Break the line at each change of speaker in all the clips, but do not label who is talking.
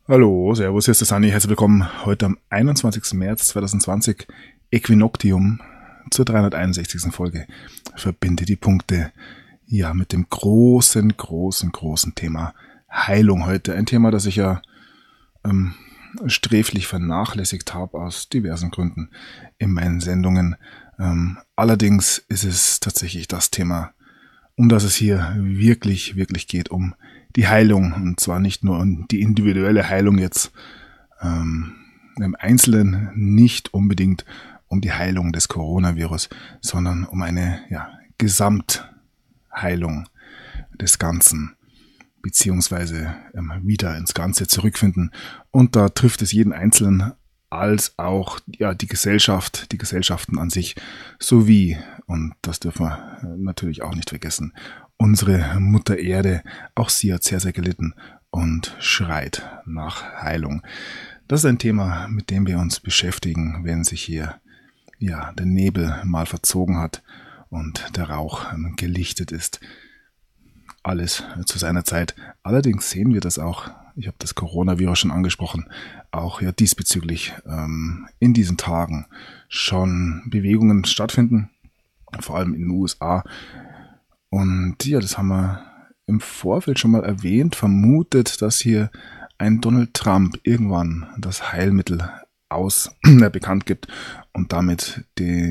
Hallo, servus, hier ist der Sani, herzlich willkommen heute am 21. März 2020, Äquinoctium zur 361. Folge. Verbinde die Punkte, ja, mit dem großen Thema Heilung heute. Ein Thema, das ich ja sträflich vernachlässigt habe aus diversen Gründen in meinen Sendungen. Allerdings ist es tatsächlich das Thema, um das es hier wirklich geht, um die Heilung, und zwar nicht nur um die individuelle Heilung jetzt im Einzelnen, nicht unbedingt um die Heilung des Coronavirus, sondern um eine Gesamtheilung des Ganzen, beziehungsweise wieder ins Ganze zurückfinden. Und da trifft es jeden Einzelnen als auch die Gesellschaft, die Gesellschaften an sich, sowie, und das dürfen wir natürlich auch nicht vergessen, unsere Mutter Erde. Auch sie hat sehr gelitten und schreit nach Heilung. Das ist ein Thema, mit dem wir uns beschäftigen, wenn sich hier der Nebel mal verzogen hat und der Rauch gelichtet ist. Alles zu seiner Zeit. Allerdings sehen wir das auch, ich habe das Coronavirus schon angesprochen, auch diesbezüglich in diesen Tagen schon Bewegungen stattfinden, vor allem in den USA. Und das haben wir im Vorfeld schon mal erwähnt, vermutet, dass hier ein Donald Trump irgendwann das Heilmittel bekannt gibt und damit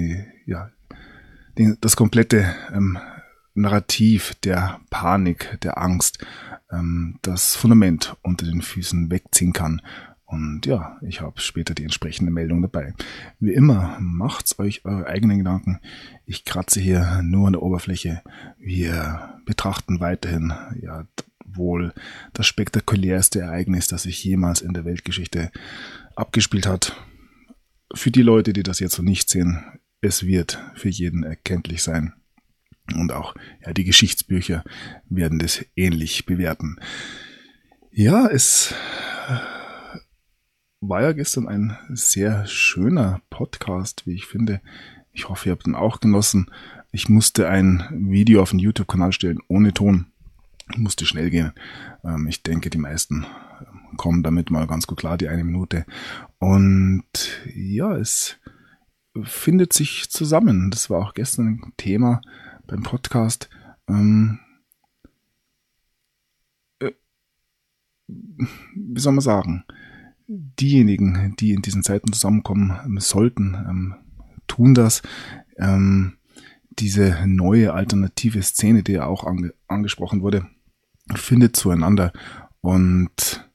das komplette Narrativ der Panik, der Angst, das Fundament unter den Füßen wegziehen kann. Und ich habe später die entsprechende Meldung dabei. Wie immer, macht's euch eure eigenen Gedanken. Ich kratze hier nur an der Oberfläche. Wir betrachten weiterhin wohl das spektakulärste Ereignis, das sich jemals in der Weltgeschichte abgespielt hat. Für die Leute, die das jetzt so nicht sehen, es wird für jeden erkenntlich sein. Und auch die Geschichtsbücher werden das ähnlich bewerten. Ja, es war ja gestern ein sehr schöner Podcast, wie ich finde. Ich hoffe, ihr habt ihn auch genossen. Ich musste ein Video auf den YouTube-Kanal stellen, ohne Ton. Musste schnell gehen. Ich denke, die meisten kommen damit mal ganz gut klar, die 1 Minute. Und es findet sich zusammen. Das war auch gestern ein Thema beim Podcast. Wie soll man sagen? Diejenigen, die in diesen Zeiten zusammenkommen sollten, tun das. Diese neue alternative Szene, die ja auch angesprochen wurde, findet zueinander und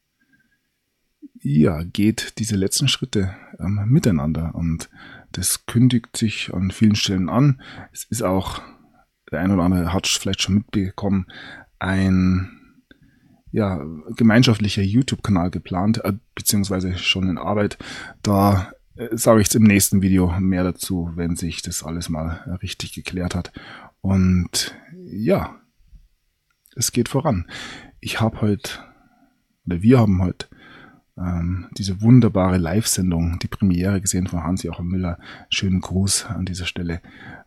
geht diese letzten Schritte miteinander. Und das kündigt sich an vielen Stellen an. Es ist auch, der eine oder andere hat es vielleicht schon mitbekommen, ein gemeinschaftlicher YouTube-Kanal geplant, beziehungsweise schon in Arbeit. Da sage ich jetzt im nächsten Video mehr dazu, wenn sich das alles mal richtig geklärt hat. Und es geht voran. Wir haben heute diese wunderbare Live-Sendung, die Premiere gesehen von Hans-Joachim Müller. Schönen Gruß an dieser Stelle.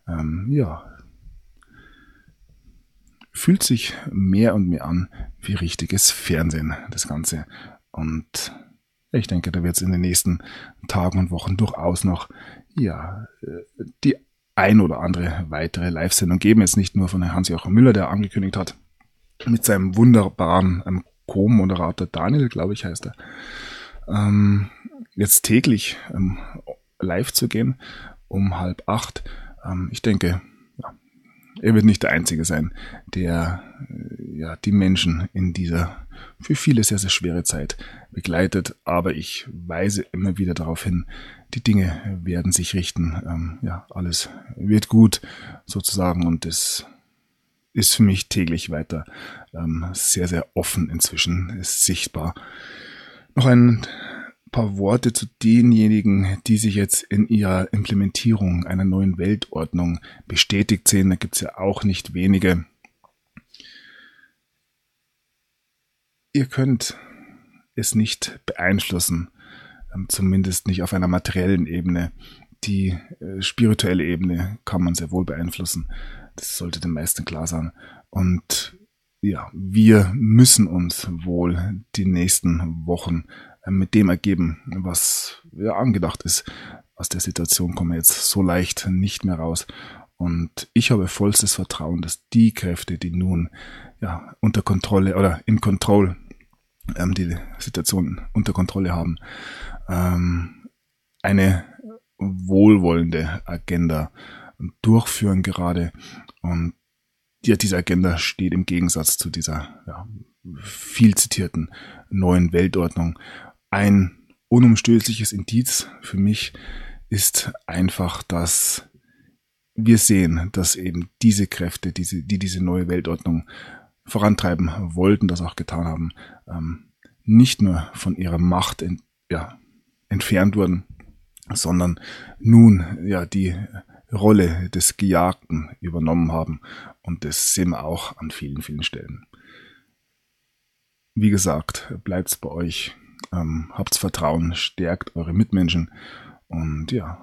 Fühlt sich mehr und mehr an wie richtiges Fernsehen, das Ganze. Und ich denke, da wird es in den nächsten Tagen und Wochen durchaus noch die ein oder andere weitere Live-Sendung geben. Jetzt nicht nur von Hans-Joachim Müller, der angekündigt hat, mit seinem wunderbaren Co-Moderator Daniel, glaube ich, heißt er, jetzt täglich live zu gehen um 7:30. Ich denke, er wird nicht der Einzige sein, der die Menschen in dieser für viele sehr schwere Zeit begleitet. Aber ich weise immer wieder darauf hin, die Dinge werden sich richten. Alles wird gut sozusagen, und es ist für mich täglich weiter sehr offen inzwischen, ist sichtbar. Noch ein paar Worte zu denjenigen, die sich jetzt in ihrer Implementierung einer neuen Weltordnung bestätigt sehen. Da gibt es ja auch nicht wenige. Ihr könnt es nicht beeinflussen, zumindest nicht auf einer materiellen Ebene. Die spirituelle Ebene kann man sehr wohl beeinflussen. Das sollte den meisten klar sein. Und ja, wir müssen uns wohl die nächsten Wochen mit dem ergeben, was ja angedacht ist. Aus der Situation kommen wir jetzt so leicht nicht mehr raus. Und ich habe vollstes Vertrauen, dass die Kräfte, die nun ja unter Kontrolle oder in Kontrolle die Situation unter Kontrolle haben, eine wohlwollende Agenda durchführen gerade. Und ja, diese Agenda steht im Gegensatz zu dieser viel zitierten neuen Weltordnung. Ein unumstößliches Indiz für mich ist einfach, dass wir sehen, dass eben diese Kräfte, die diese neue Weltordnung vorantreiben wollten, das auch getan haben, nicht nur von ihrer Macht entfernt wurden, sondern nun ja die Rolle des Gejagten übernommen haben. Und das sehen wir auch an vielen, vielen Stellen. Wie gesagt, bleibt's bei euch, habt's Vertrauen, stärkt eure Mitmenschen und ja,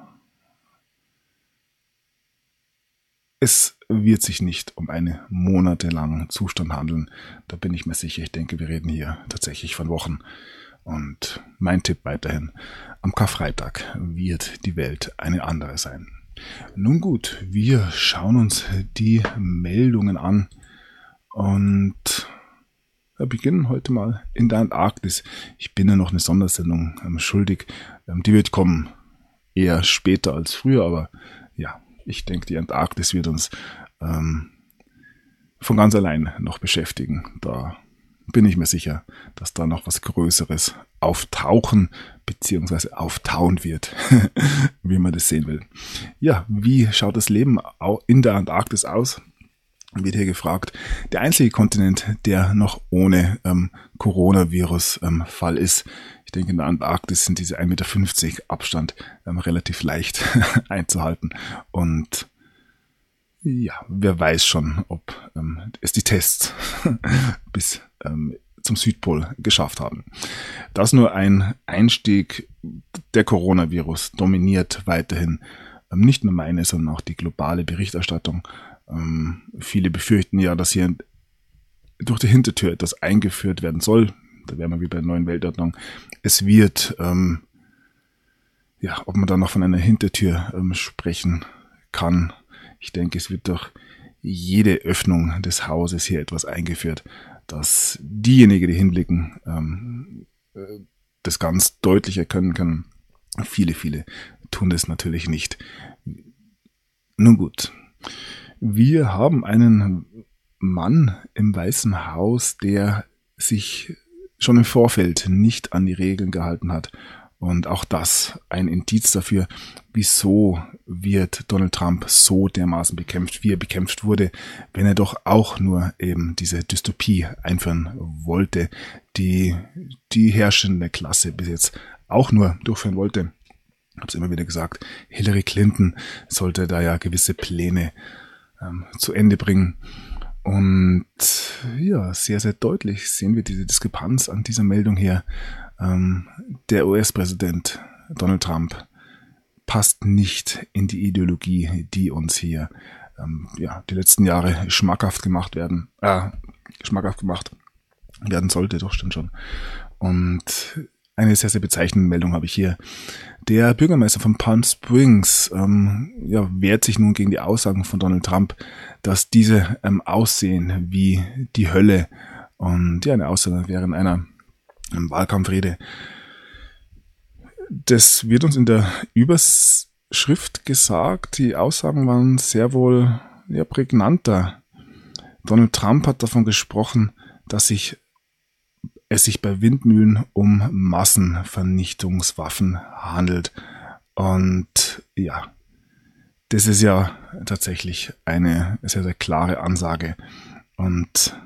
es wird sich nicht um einen monatelangen Zustand handeln. Da bin ich mir sicher. Ich denke, wir reden hier tatsächlich von Wochen. Und mein Tipp weiterhin, am Karfreitag wird die Welt eine andere sein. Nun gut, wir schauen uns die Meldungen an und wir beginnen heute mal in der Antarktis. Ich bin ja noch eine Sondersendung schuldig. Die wird kommen eher später als früher, aber ja, ich denke, die Antarktis wird uns von ganz allein noch beschäftigen. Da bin ich mir sicher, dass da noch was Größeres auftauchen bzw. auftauen wird, wie man das sehen will. Ja, wie schaut das Leben in der Antarktis aus? Wird hier gefragt. Der einzige Kontinent, der noch ohne Coronavirus-Fall ist. Ich denke, in der Antarktis sind diese 1,50 Meter Abstand relativ leicht einzuhalten. Und ja, wer weiß schon, ob es die Tests bis zum Südpol geschafft haben. Das nur ein Einstieg. Der Coronavirus dominiert weiterhin nicht nur meine, sondern auch die globale Berichterstattung. Viele befürchten ja, dass hier durch die Hintertür etwas eingeführt werden soll. Da wären wir wie bei der neuen Weltordnung. Es wird, ob man da noch von einer Hintertür sprechen kann. Ich denke, es wird durch jede Öffnung des Hauses hier etwas eingeführt, dass diejenigen, die hinblicken, das ganz deutlich erkennen können. Viele tun das natürlich nicht. Nun gut. Wir haben einen Mann im Weißen Haus, der sich schon im Vorfeld nicht an die Regeln gehalten hat. Und auch das ein Indiz dafür, wieso wird Donald Trump so dermaßen bekämpft, wie er bekämpft wurde, wenn er doch auch nur eben diese Dystopie einführen wollte, die herrschende Klasse bis jetzt auch nur durchführen wollte. Ich habe es immer wieder gesagt, Hillary Clinton sollte da ja gewisse Pläne zu Ende bringen. Und ja, sehr, sehr deutlich sehen wir diese Diskrepanz an dieser Meldung her. Der US-Präsident Donald Trump passt nicht in die Ideologie, die uns hier die letzten Jahre schmackhaft gemacht werden sollte, doch stimmt schon. Und eine sehr, sehr bezeichnende Meldung habe ich hier. Der Bürgermeister von Palm Springs wehrt sich nun gegen die Aussagen von Donald Trump, dass diese aussehen wie die Hölle. Und ja, eine Aussage wäre in einer Wahlkampfrede. Das wird uns in der Überschrift gesagt. Die Aussagen waren sehr wohl prägnanter. Donald Trump hat davon gesprochen, dass es sich bei Windmühlen um Massenvernichtungswaffen handelt. Und ja, das ist ja tatsächlich eine sehr, sehr klare Ansage. Und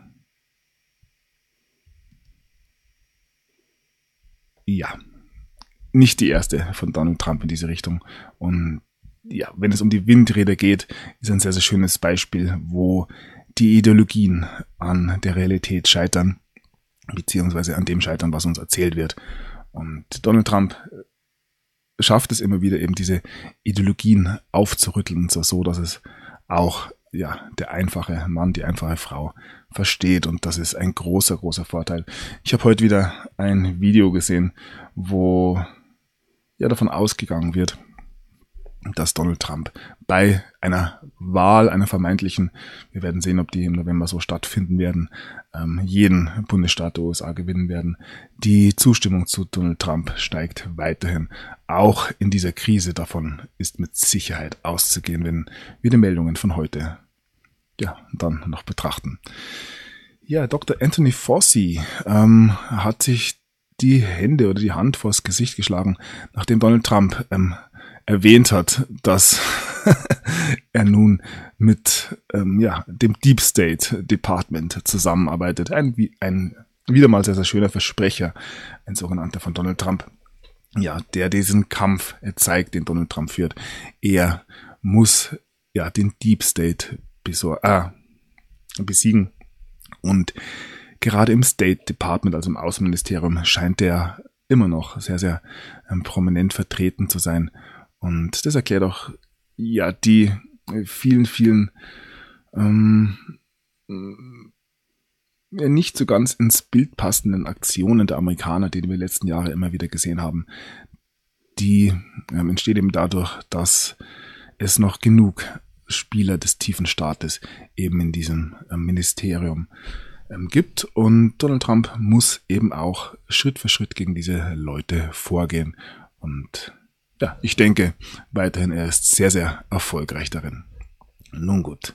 ja, nicht die erste von Donald Trump in diese Richtung. Und ja, wenn es um die Windräder geht, ist ein sehr, sehr schönes Beispiel, wo die Ideologien an der Realität scheitern, beziehungsweise an dem scheitern, was uns erzählt wird. Und Donald Trump schafft es immer wieder, eben diese Ideologien aufzurütteln, so dass es auch der einfache Mann, die einfache Frau versteht. Und das ist ein großer, großer Vorteil. Ich habe heute wieder ein Video gesehen, wo davon ausgegangen wird, dass Donald Trump bei einer Wahl, einer vermeintlichen, wir werden sehen, ob die im November so stattfinden werden, jeden Bundesstaat der USA gewinnen werden. Die Zustimmung zu Donald Trump steigt weiterhin. Auch in dieser Krise, davon ist mit Sicherheit auszugehen, wenn wir die Meldungen von heute dann noch betrachten. Ja, Dr. Anthony Fauci hat sich die Hände oder die Hand vors Gesicht geschlagen, nachdem Donald Trump erwähnt hat, dass er nun mit dem Deep State Department zusammenarbeitet. Ein wieder mal sehr, sehr schöner Versprecher, ein sogenannter von Donald Trump, der diesen Kampf zeigt, den Donald Trump führt. Er muss den Deep State besiegen, und gerade im State Department, also im Außenministerium, scheint er immer noch sehr, sehr prominent vertreten zu sein. Und das erklärt auch die vielen, vielen nicht so ganz ins Bild passenden Aktionen der Amerikaner, die wir die letzten Jahre immer wieder gesehen haben. Die entsteht eben dadurch, dass es noch genug Spieler des tiefen Staates eben in diesem Ministerium gibt. Und Donald Trump muss eben auch Schritt für Schritt gegen diese Leute vorgehen. Und ich denke weiterhin, er ist sehr, sehr erfolgreich darin. Nun gut.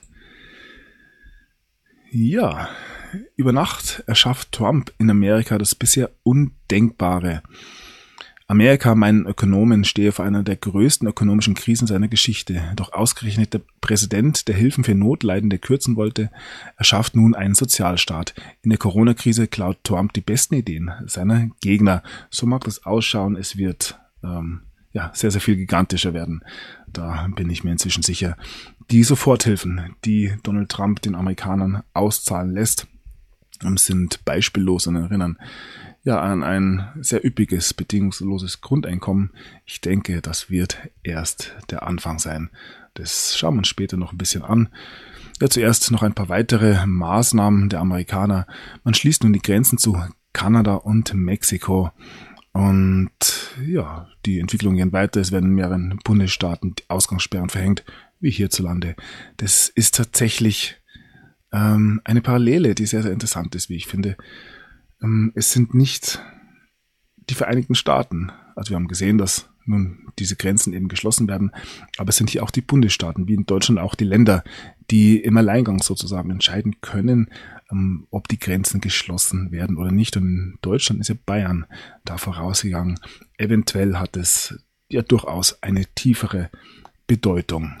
Ja, über Nacht erschafft Trump in Amerika das bisher Undenkbare. Amerika, meinen Ökonomen, stehe vor einer der größten ökonomischen Krisen seiner Geschichte. Doch ausgerechnet der Präsident, der Hilfen für Notleidende kürzen wollte, erschafft nun einen Sozialstaat. In der Corona-Krise klaut Trump die besten Ideen seiner Gegner. So mag das ausschauen, es wird sehr, sehr viel gigantischer werden. Da bin ich mir inzwischen sicher. Die Soforthilfen, die Donald Trump den Amerikanern auszahlen lässt, sind beispiellos und erinnern an ein sehr üppiges, bedingungsloses Grundeinkommen. Ich denke, das wird erst der Anfang sein. Das schauen wir uns später noch ein bisschen an. Zuerst noch ein paar weitere Maßnahmen der Amerikaner. Man schließt nun die Grenzen zu Kanada und Mexiko. Und die Entwicklungen gehen weiter. Es werden in mehreren Bundesstaaten Ausgangssperren verhängt, wie hierzulande. Das ist tatsächlich eine Parallele, die sehr, sehr interessant ist, wie ich finde. Es sind nicht die Vereinigten Staaten. Also wir haben gesehen, dass nun diese Grenzen eben geschlossen werden, aber es sind hier auch die Bundesstaaten, wie in Deutschland auch die Länder, die im Alleingang sozusagen entscheiden können, ob die Grenzen geschlossen werden oder nicht. Und in Deutschland ist ja Bayern da vorausgegangen. Eventuell hat es durchaus eine tiefere Bedeutung.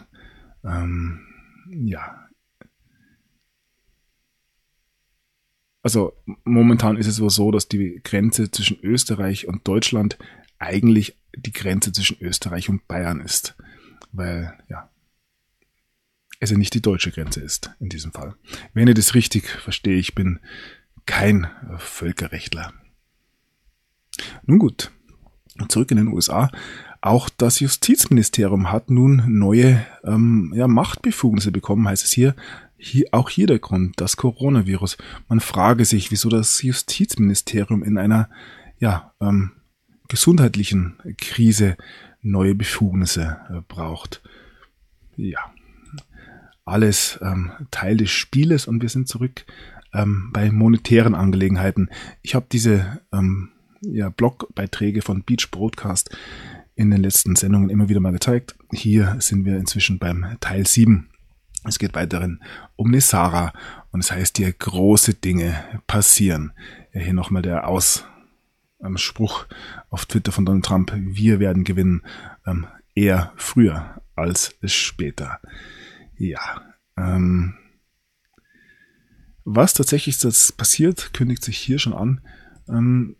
Also momentan ist es wohl so, dass die Grenze zwischen Österreich und Deutschland eigentlich die Grenze zwischen Österreich und Bayern ist, weil es ja nicht die deutsche Grenze ist in diesem Fall. Wenn ihr das richtig verstehe, ich bin kein Völkerrechtler. Nun gut, zurück in den USA. Auch das Justizministerium hat nun neue Machtbefugnisse bekommen, heißt es hier. Auch hier der Grund, das Coronavirus. Man frage sich, wieso das Justizministerium in einer gesundheitlichen Krise neue Befugnisse braucht. Alles Teil des Spieles, und wir sind zurück bei monetären Angelegenheiten. Ich habe diese Blogbeiträge von Beach Broadcast in den letzten Sendungen immer wieder mal gezeigt. Hier sind wir inzwischen beim Teil 7. Es geht weiterhin um Nessara, und es heißt hier, große Dinge passieren. Hier nochmal der Spruch auf Twitter von Donald Trump: Wir werden gewinnen, eher früher als später. Was tatsächlich das passiert, kündigt sich hier schon an.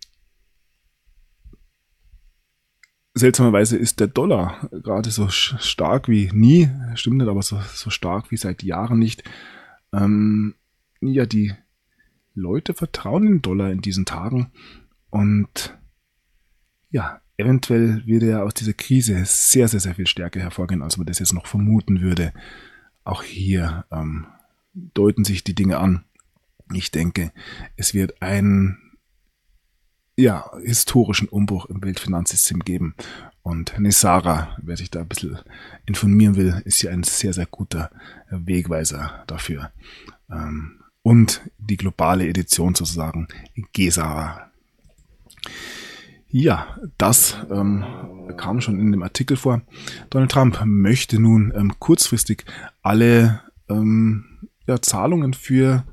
Seltsamerweise ist der Dollar gerade so stark wie nie, stimmt nicht, aber so stark wie seit Jahren nicht. Die Leute vertrauen den Dollar in diesen Tagen, und eventuell wird er aus dieser Krise sehr, sehr, sehr viel stärker hervorgehen, als man das jetzt noch vermuten würde. auch hier deuten sich die Dinge an. Ich denke, es wird einen historischen Umbruch im Weltfinanzsystem geben. Und Nesara, wer sich da ein bisschen informieren will, ist ja ein sehr, sehr guter Wegweiser dafür. Und die globale Edition sozusagen, Gesara. Ja, das kam schon in dem Artikel vor. Donald Trump möchte nun kurzfristig alle Zahlungen für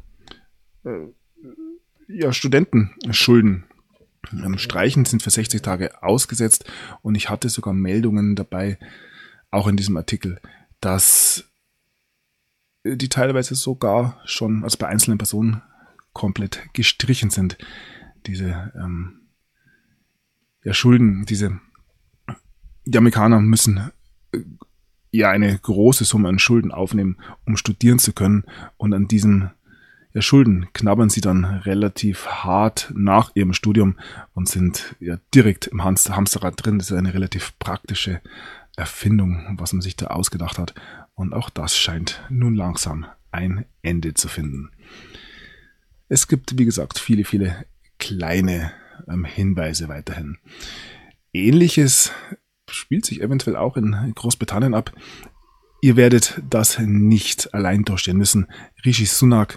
Studentenschulden streichen, sind für 60 Tage ausgesetzt. Und ich hatte sogar Meldungen dabei, auch in diesem Artikel, dass die teilweise sogar schon, also bei einzelnen Personen, komplett gestrichen sind. Diese Schulden, die Amerikaner müssen eine große Summe an Schulden aufnehmen, um studieren zu können. Und an diesen Schulden knabbern sie dann relativ hart nach ihrem Studium und sind direkt im Hamsterrad drin. Das ist eine relativ praktische Erfindung, was man sich da ausgedacht hat. Und auch das scheint nun langsam ein Ende zu finden. Es gibt, wie gesagt, viele, viele kleine Hinweise weiterhin. Ähnliches spielt sich eventuell auch in Großbritannien ab. Ihr werdet das nicht allein durchstehen müssen. Rishi Sunak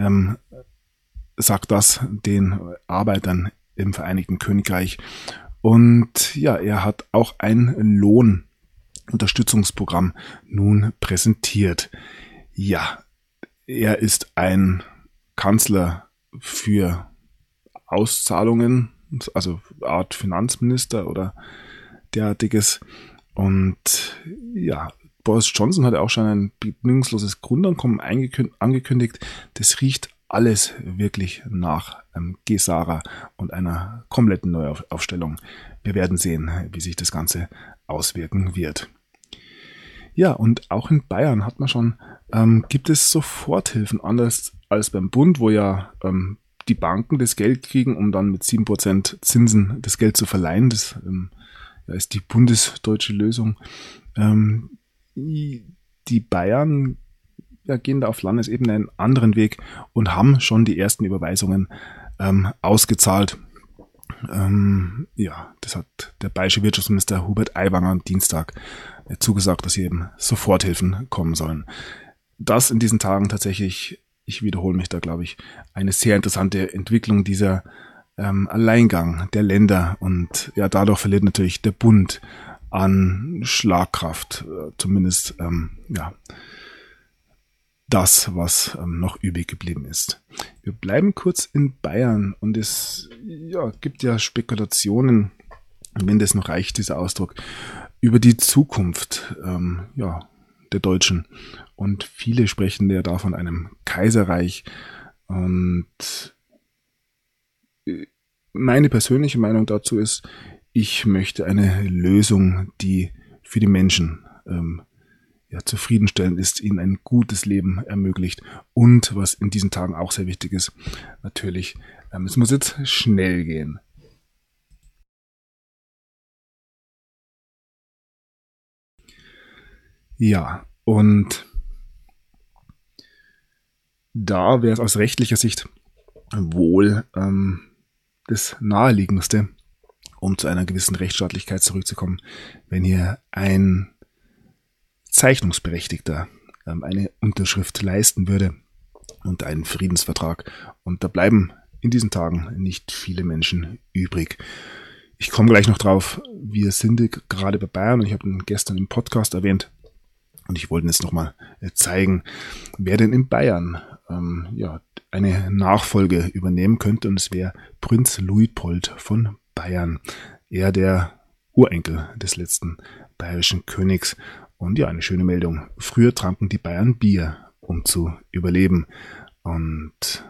sagt das den Arbeitern im Vereinigten Königreich. Und er hat auch ein Lohnunterstützungsprogramm nun präsentiert. Ja, er ist ein Kanzler für Auszahlungen, also Art Finanzminister oder derartiges. Und Boris Johnson hat auch schon ein bedingungsloses Grundeinkommen angekündigt. Das riecht alles wirklich nach Gesara und einer kompletten Neuaufstellung. Wir werden sehen, wie sich das Ganze auswirken wird. Ja, und auch in Bayern hat man schon, gibt es Soforthilfen, anders als beim Bund, wo die Banken das Geld kriegen, um dann mit 7% Zinsen das Geld zu verleihen. Das ist die bundesdeutsche Lösung. Die Bayern gehen da auf Landesebene einen anderen Weg und haben schon die ersten Überweisungen ausgezahlt. Das hat der bayerische Wirtschaftsminister Hubert Aiwanger am Dienstag zugesagt, dass hier eben Soforthilfen kommen sollen. Das in diesen Tagen tatsächlich, ich wiederhole mich da, glaube ich, eine sehr interessante Entwicklung, dieser Alleingang der Länder, und dadurch verliert natürlich der Bund an Schlagkraft, zumindest das, was noch übrig geblieben ist. Wir bleiben kurz in Bayern und es gibt Spekulationen, wenn das noch reicht, dieser Ausdruck, über die Zukunft der Deutschen. Und viele sprechen ja da von einem Kaiserreich. Und meine persönliche Meinung dazu ist, ich möchte eine Lösung, die für die Menschen zufriedenstellend ist, ihnen ein gutes Leben ermöglicht. Und was in diesen Tagen auch sehr wichtig ist, natürlich, es muss jetzt schnell gehen. Ja, und da wäre es aus rechtlicher Sicht wohl das Naheliegendste, um zu einer gewissen Rechtsstaatlichkeit zurückzukommen, wenn hier ein Zeichnungsberechtigter eine Unterschrift leisten würde unter einen Friedensvertrag. Und da bleiben in diesen Tagen nicht viele Menschen übrig. Ich komme gleich noch drauf. Wir sind gerade bei Bayern und ich habe ihn gestern im Podcast erwähnt. Und ich wollte jetzt nochmal zeigen, wer denn in Bayern eine Nachfolge übernehmen könnte. Und es wäre Prinz Luitpold von Bayern. Er der Urenkel des letzten bayerischen Königs. Und eine schöne Meldung. Früher tranken die Bayern Bier, um zu überleben. Und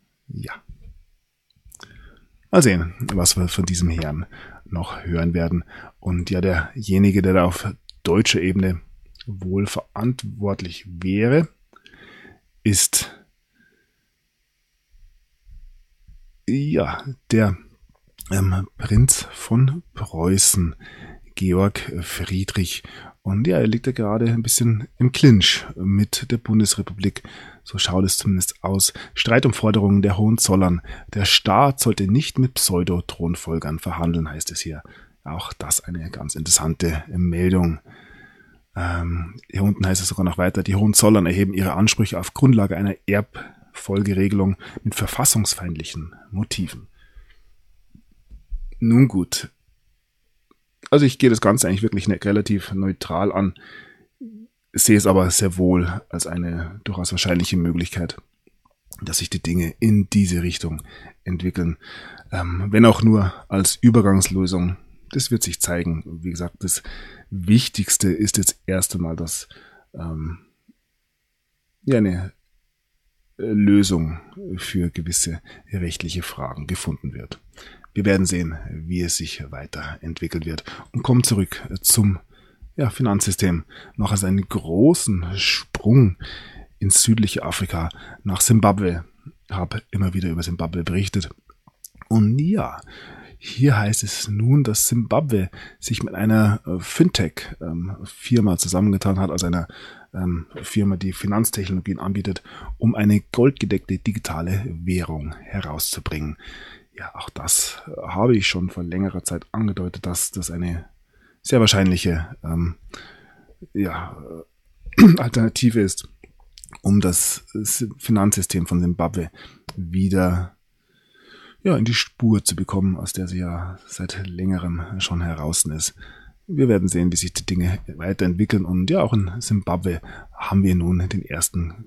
mal sehen, was wir von diesem Herrn noch hören werden. Und derjenige, der da auf deutscher Ebene wohl verantwortlich wäre, ist der Prinz von Preußen, Georg Friedrich. Und ja, er liegt ja gerade ein bisschen im Clinch mit der Bundesrepublik. So schaut es zumindest aus. Streit um Forderungen der Hohenzollern. Der Staat sollte nicht mit Pseudo-Thronfolgern verhandeln, heißt es hier. Auch das eine ganz interessante Meldung. Hier unten heißt es sogar noch weiter, die Hohenzollern erheben ihre Ansprüche auf Grundlage einer Erbfolgeregelung mit verfassungsfeindlichen Motiven. Nun gut. Also ich gehe das Ganze eigentlich wirklich relativ neutral an, sehe es aber sehr wohl als eine durchaus wahrscheinliche Möglichkeit, dass sich die Dinge in diese Richtung entwickeln. Wenn auch nur als Übergangslösung. Das wird sich zeigen. Wie gesagt, das Wichtigste ist jetzt erst einmal, dass eine Lösung für gewisse rechtliche Fragen gefunden wird. Wir werden sehen, wie es sich weiterentwickeln wird. Und kommen zurück zum Finanzsystem. Machen also einen großen Sprung ins südliche Afrika nach Simbabwe. Habe immer wieder über Simbabwe berichtet. Und ja, hier heißt es nun, dass Simbabwe sich mit einer Fintech-Firma zusammengetan hat, also einer Firma, die Finanztechnologien anbietet, um eine goldgedeckte digitale Währung herauszubringen. Ja, auch das habe ich schon vor längerer Zeit angedeutet, dass das eine sehr wahrscheinliche Alternative ist, um das Finanzsystem von Simbabwe wieder in die Spur zu bekommen, aus der sie ja seit längerem schon heraus ist. Wir werden sehen, wie sich die Dinge weiterentwickeln, und ja, auch in Simbabwe haben wir nun den ersten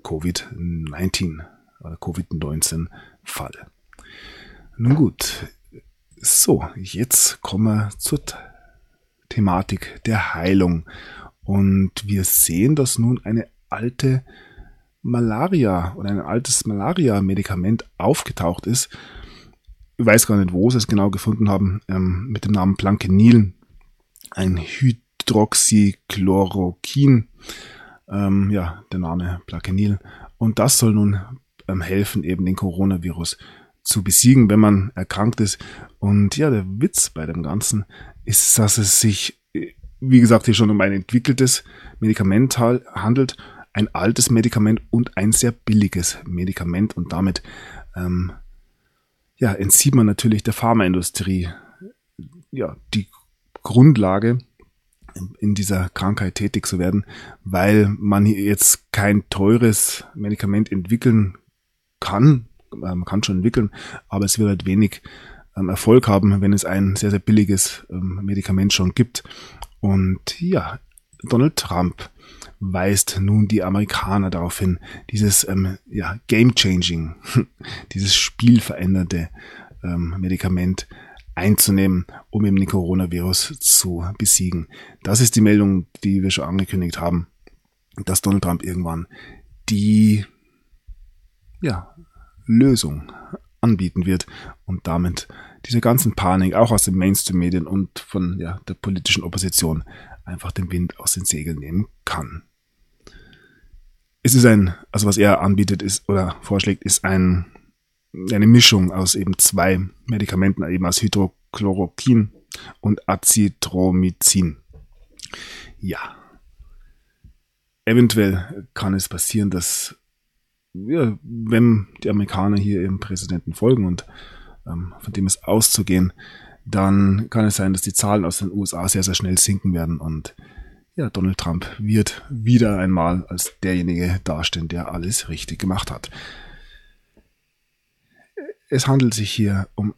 Covid-19-Fall. Nun gut, so, jetzt kommen wir zur Thematik der Heilung. Und wir sehen, dass nun eine alte Malaria oder ein altes Malaria-Medikament aufgetaucht ist. Ich weiß gar nicht, wo sie es genau gefunden haben, mit dem Namen Plaquenil, ein Hydroxychloroquin, der Name Plaquenil. Und das soll nun helfen, eben den Coronavirus zu besiegen, wenn man erkrankt ist. Und ja, der Witz bei dem Ganzen ist, dass es sich, wie gesagt, hier schon um ein entwickeltes Medikament handelt, ein altes Medikament und ein sehr billiges Medikament, und damit entzieht man natürlich der Pharmaindustrie die Grundlage, in dieser Krankheit tätig zu werden, weil man hier jetzt kein teures Medikament entwickeln kann. Man kann schon entwickeln, aber es wird halt wenig Erfolg haben, wenn es ein sehr, sehr billiges Medikament schon gibt. Und ja, Donald Trump weist nun die Amerikaner darauf hin, dieses game-changing, dieses spielverändernde Medikament einzunehmen, um eben den Coronavirus zu besiegen. Das ist die Meldung, die wir schon angekündigt haben, dass Donald Trump irgendwann die Lösung anbieten wird und damit diese ganzen Panik auch aus den Mainstream-Medien und von der politischen Opposition einfach den Wind aus den Segeln nehmen kann. Es ist was er anbietet ist oder vorschlägt, ist eine Mischung aus eben zwei Medikamenten, eben aus Hydrochloroquin und Azithromycin. Ja, eventuell kann es passieren, dass wenn die Amerikaner hier ihrem Präsidenten folgen und von dem ist auszugehen, dann kann es sein, dass die Zahlen aus den USA sehr, sehr schnell sinken werden, und Donald Trump wird wieder einmal als derjenige dastehen, der alles richtig gemacht hat. Es handelt sich hier um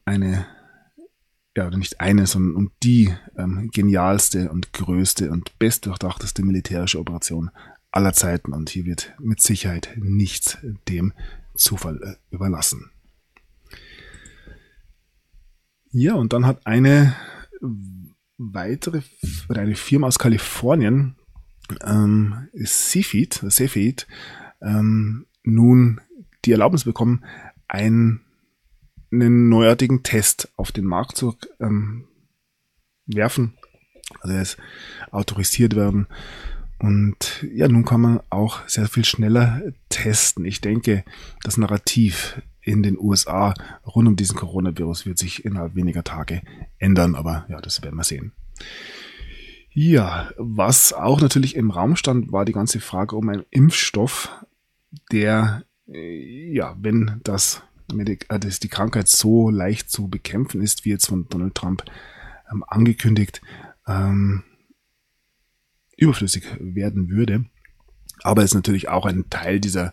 sondern um die genialste und größte und bestdurchdachteste militärische Operation aller Zeiten, und hier wird mit Sicherheit nichts dem Zufall überlassen. Ja, und dann hat eine Firma aus Kalifornien, Cepheid, nun die Erlaubnis bekommen, einen neuartigen Test auf den Markt zu werfen. Also er ist autorisiert werden. Und nun kann man auch sehr viel schneller testen. Ich denke, das Narrativ in den USA rund um diesen Coronavirus wird sich innerhalb weniger Tage ändern, aber das werden wir sehen. Ja, was auch natürlich im Raum stand, war die ganze Frage um einen Impfstoff, der, ja, wenn dass die Krankheit so leicht zu bekämpfen ist, wie jetzt von Donald Trump angekündigt, überflüssig werden würde. Aber es ist natürlich auch ein Teil dieser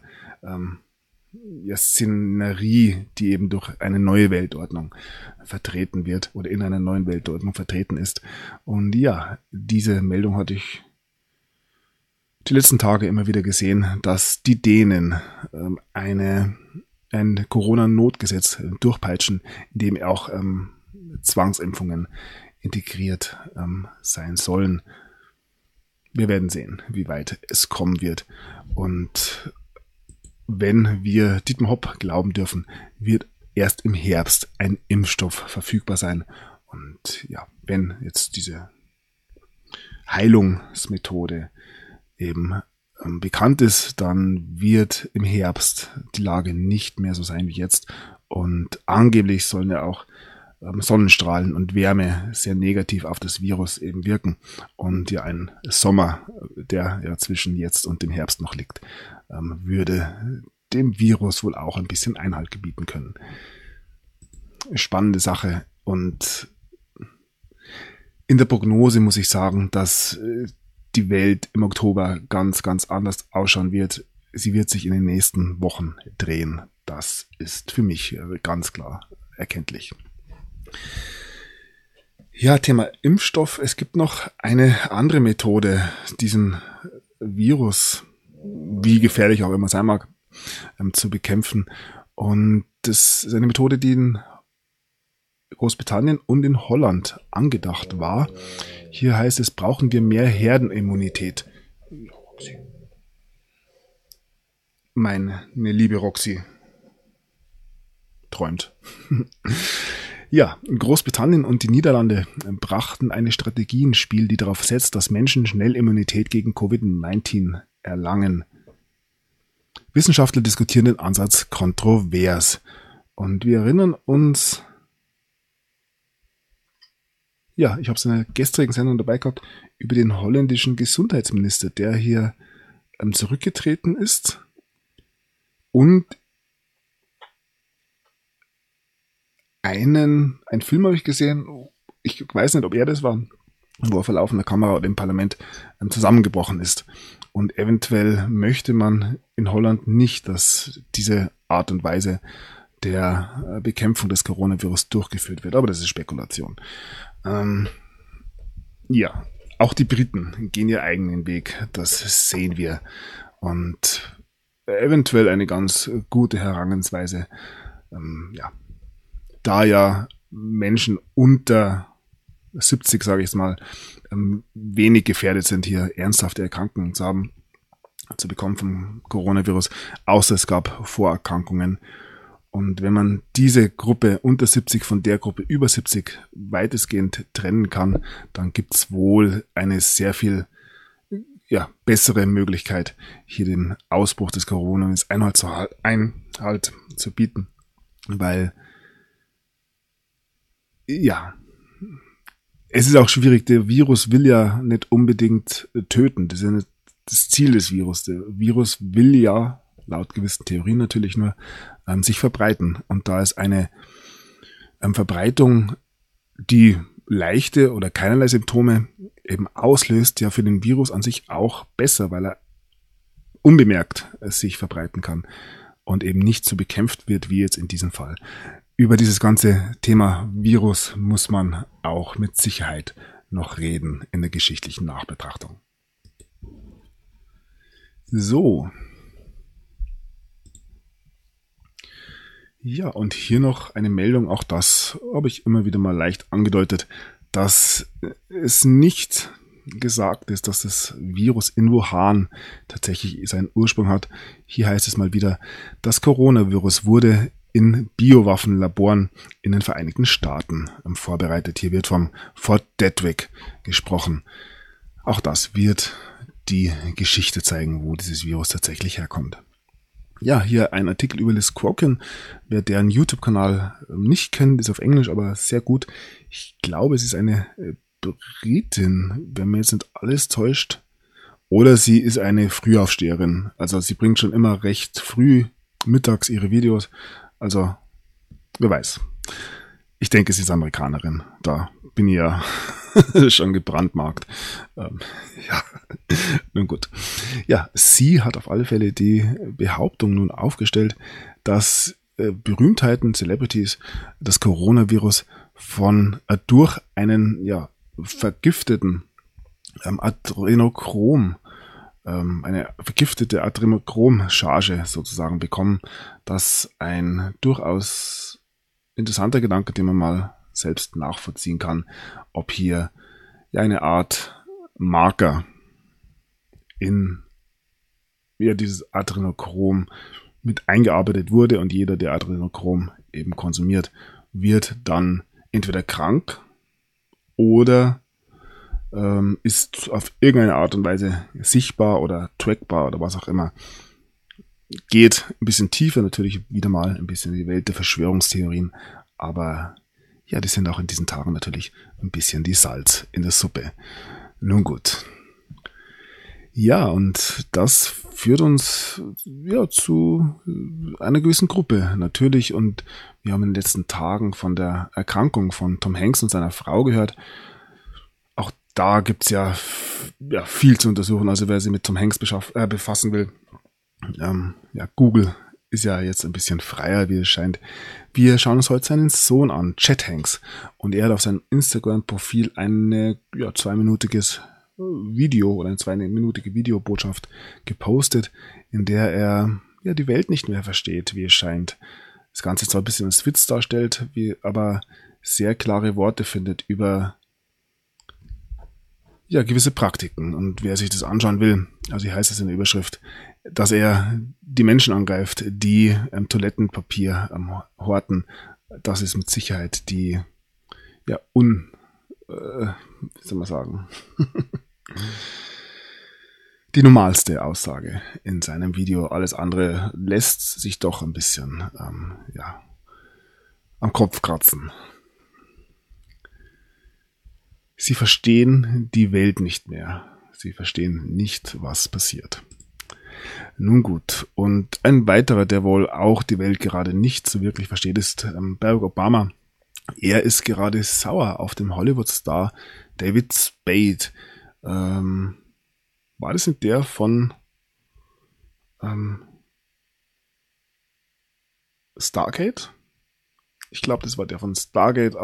Szenerie, die eben durch eine neue Weltordnung vertreten wird oder in einer neuen Weltordnung vertreten ist. Und ja, diese Meldung hatte ich die letzten Tage immer wieder gesehen, dass die Dänen ein Corona-Notgesetz durchpeitschen, in dem auch Zwangsimpfungen integriert sein sollen. Wir werden sehen, wie weit es kommen wird. Und wenn wir Dietmar Hopp glauben dürfen, wird erst im Herbst ein Impfstoff verfügbar sein. Und ja, wenn jetzt diese Heilungsmethode eben bekannt ist, dann wird im Herbst die Lage nicht mehr so sein wie jetzt. Und angeblich sollen ja auch Sonnenstrahlen und Wärme sehr negativ auf das Virus eben wirken. Und ja, ein Sommer, der ja zwischen jetzt und dem Herbst noch liegt, würde dem Virus wohl auch ein bisschen Einhalt gebieten können. Spannende Sache. Und in der Prognose muss ich sagen, dass die Welt im Oktober ganz, ganz anders ausschauen wird. Sie wird sich in den nächsten Wochen drehen. Das ist für mich ganz klar erkenntlich. Ja, Thema Impfstoff. Es gibt noch eine andere Methode, diesen Virus, wie gefährlich auch immer sein mag, zu bekämpfen. Und das ist eine Methode, die in Großbritannien und in Holland angedacht war. Hier heißt es, brauchen wir mehr Herdenimmunität. Meine liebe Roxy träumt. Ja, Großbritannien und die Niederlande brachten eine Strategie ins Spiel, die darauf setzt, dass Menschen schnell Immunität gegen Covid-19 erlangen. Wissenschaftler diskutieren den Ansatz kontrovers. Und wir erinnern uns, ja, ich habe es in der gestrigen Sendung dabei gehabt, über den holländischen Gesundheitsminister, der hier zurückgetreten ist und ein Film habe ich gesehen, ich weiß nicht, ob er das war, wo er vor laufender Kamera oder im Parlament zusammengebrochen ist. Und eventuell möchte man in Holland nicht, dass diese Art und Weise der Bekämpfung des Coronavirus durchgeführt wird. Aber das ist Spekulation. Ja, auch die Briten gehen ihren eigenen Weg. Das sehen wir. Und eventuell eine ganz gute Herangehensweise. Ja, da ja Menschen unter 70, sage ich es mal, wenig gefährdet sind, hier ernsthafte Erkrankungen zu bekommen vom Coronavirus, außer es gab Vorerkrankungen. Und wenn man diese Gruppe unter 70 von der Gruppe über 70 weitestgehend trennen kann, dann gibt es wohl eine sehr viel bessere Möglichkeit, hier den Ausbruch des Coronavirus Einhalt zu bieten. Weil ja, es ist auch schwierig, der Virus will ja nicht unbedingt töten, das ist ja nicht das Ziel des Virus. Der Virus will ja, laut gewissen Theorien natürlich nur, sich verbreiten. Und da ist eine Verbreitung, die leichte oder keinerlei Symptome eben auslöst, ja für den Virus an sich auch besser, weil er unbemerkt sich verbreiten kann und eben nicht so bekämpft wird wie jetzt in diesem Fall. Über dieses ganze Thema Virus muss man auch mit Sicherheit noch reden in der geschichtlichen Nachbetrachtung. So. Ja, und hier noch eine Meldung, auch das habe ich immer wieder mal leicht angedeutet, dass es nicht gesagt ist, dass das Virus in Wuhan tatsächlich seinen Ursprung hat. Hier heißt es mal wieder, das Coronavirus wurde in Biowaffenlaboren in den Vereinigten Staaten vorbereitet. Hier wird vom Fort Detrick gesprochen. Auch das wird die Geschichte zeigen, wo dieses Virus tatsächlich herkommt. Ja, hier ein Artikel über Liz Crokin. Wer deren YouTube-Kanal nicht kennt, ist auf Englisch, aber sehr gut. Ich glaube, es ist eine Britin, wenn mir jetzt nicht alles täuscht. Oder sie ist eine Frühaufsteherin. Also sie bringt schon immer recht früh mittags ihre Videos. Also, wer weiß. Ich denke, sie ist Amerikanerin. Da bin ich ja schon gebrandmarkt. Ja, nun gut. Ja, sie hat auf alle Fälle die Behauptung nun aufgestellt, dass Berühmtheiten, Celebrities, das Coronavirus durch einen vergifteten Adrenochrom, eine vergiftete Adrenochrom-Charge sozusagen bekommen. Das ein durchaus interessanter Gedanke, den man mal selbst nachvollziehen kann, ob hier eine Art Marker in dieses Adrenochrom mit eingearbeitet wurde und jeder, der Adrenochrom eben konsumiert, wird dann entweder krank oder ist auf irgendeine Art und Weise sichtbar oder trackbar oder was auch immer. Geht ein bisschen tiefer, natürlich wieder mal ein bisschen in die Welt der Verschwörungstheorien, aber ja, die sind auch in diesen Tagen natürlich ein bisschen die Salz in der Suppe. Nun gut. Ja, und das führt uns zu einer gewissen Gruppe natürlich, und wir haben in den letzten Tagen von der Erkrankung von Tom Hanks und seiner Frau gehört. Auch da gibt's ja viel zu untersuchen, also wer sich mit Tom Hanks befassen will. Google ist ja jetzt ein bisschen freier, wie es scheint. Wir schauen uns heute seinen Sohn an, Chet Hanks, und er hat auf seinem Instagram-Profil eine zweiminütige Videobotschaft gepostet, in der er die Welt nicht mehr versteht, wie es scheint. Das Ganze zwar ein bisschen als Witz darstellt, aber sehr klare Worte findet über gewisse Praktiken. Und wer sich das anschauen will, also hier heißt es in der Überschrift, dass er die Menschen angreift, die Toilettenpapier horten. Das ist mit Sicherheit die die normalste Aussage in seinem Video. Alles andere lässt sich doch ein bisschen am Kopf kratzen. Sie verstehen die Welt nicht mehr. Sie verstehen nicht, was passiert. Nun gut, und ein weiterer, der wohl auch die Welt gerade nicht so wirklich versteht, ist Barack Obama. Er ist gerade sauer auf den Hollywood-Star David Spade. War das nicht der von Stargate? Ich glaube, das war der von Stargate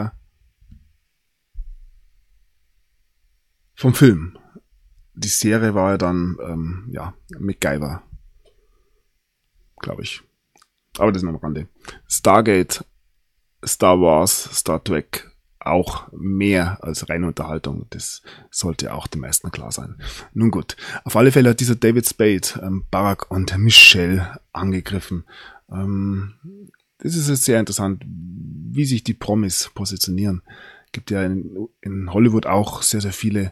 vom Film. Die Serie war ja dann, MacGyver. Glaube ich. Aber das ist noch am Rande. Stargate, Star Wars, Star Trek, auch mehr als reine Unterhaltung. Das sollte auch den meisten klar sein. Nun gut. Auf alle Fälle hat dieser David Spade Barack und Michelle angegriffen. Das ist jetzt sehr interessant, wie sich die Promis positionieren. Gibt ja in Hollywood auch sehr, sehr viele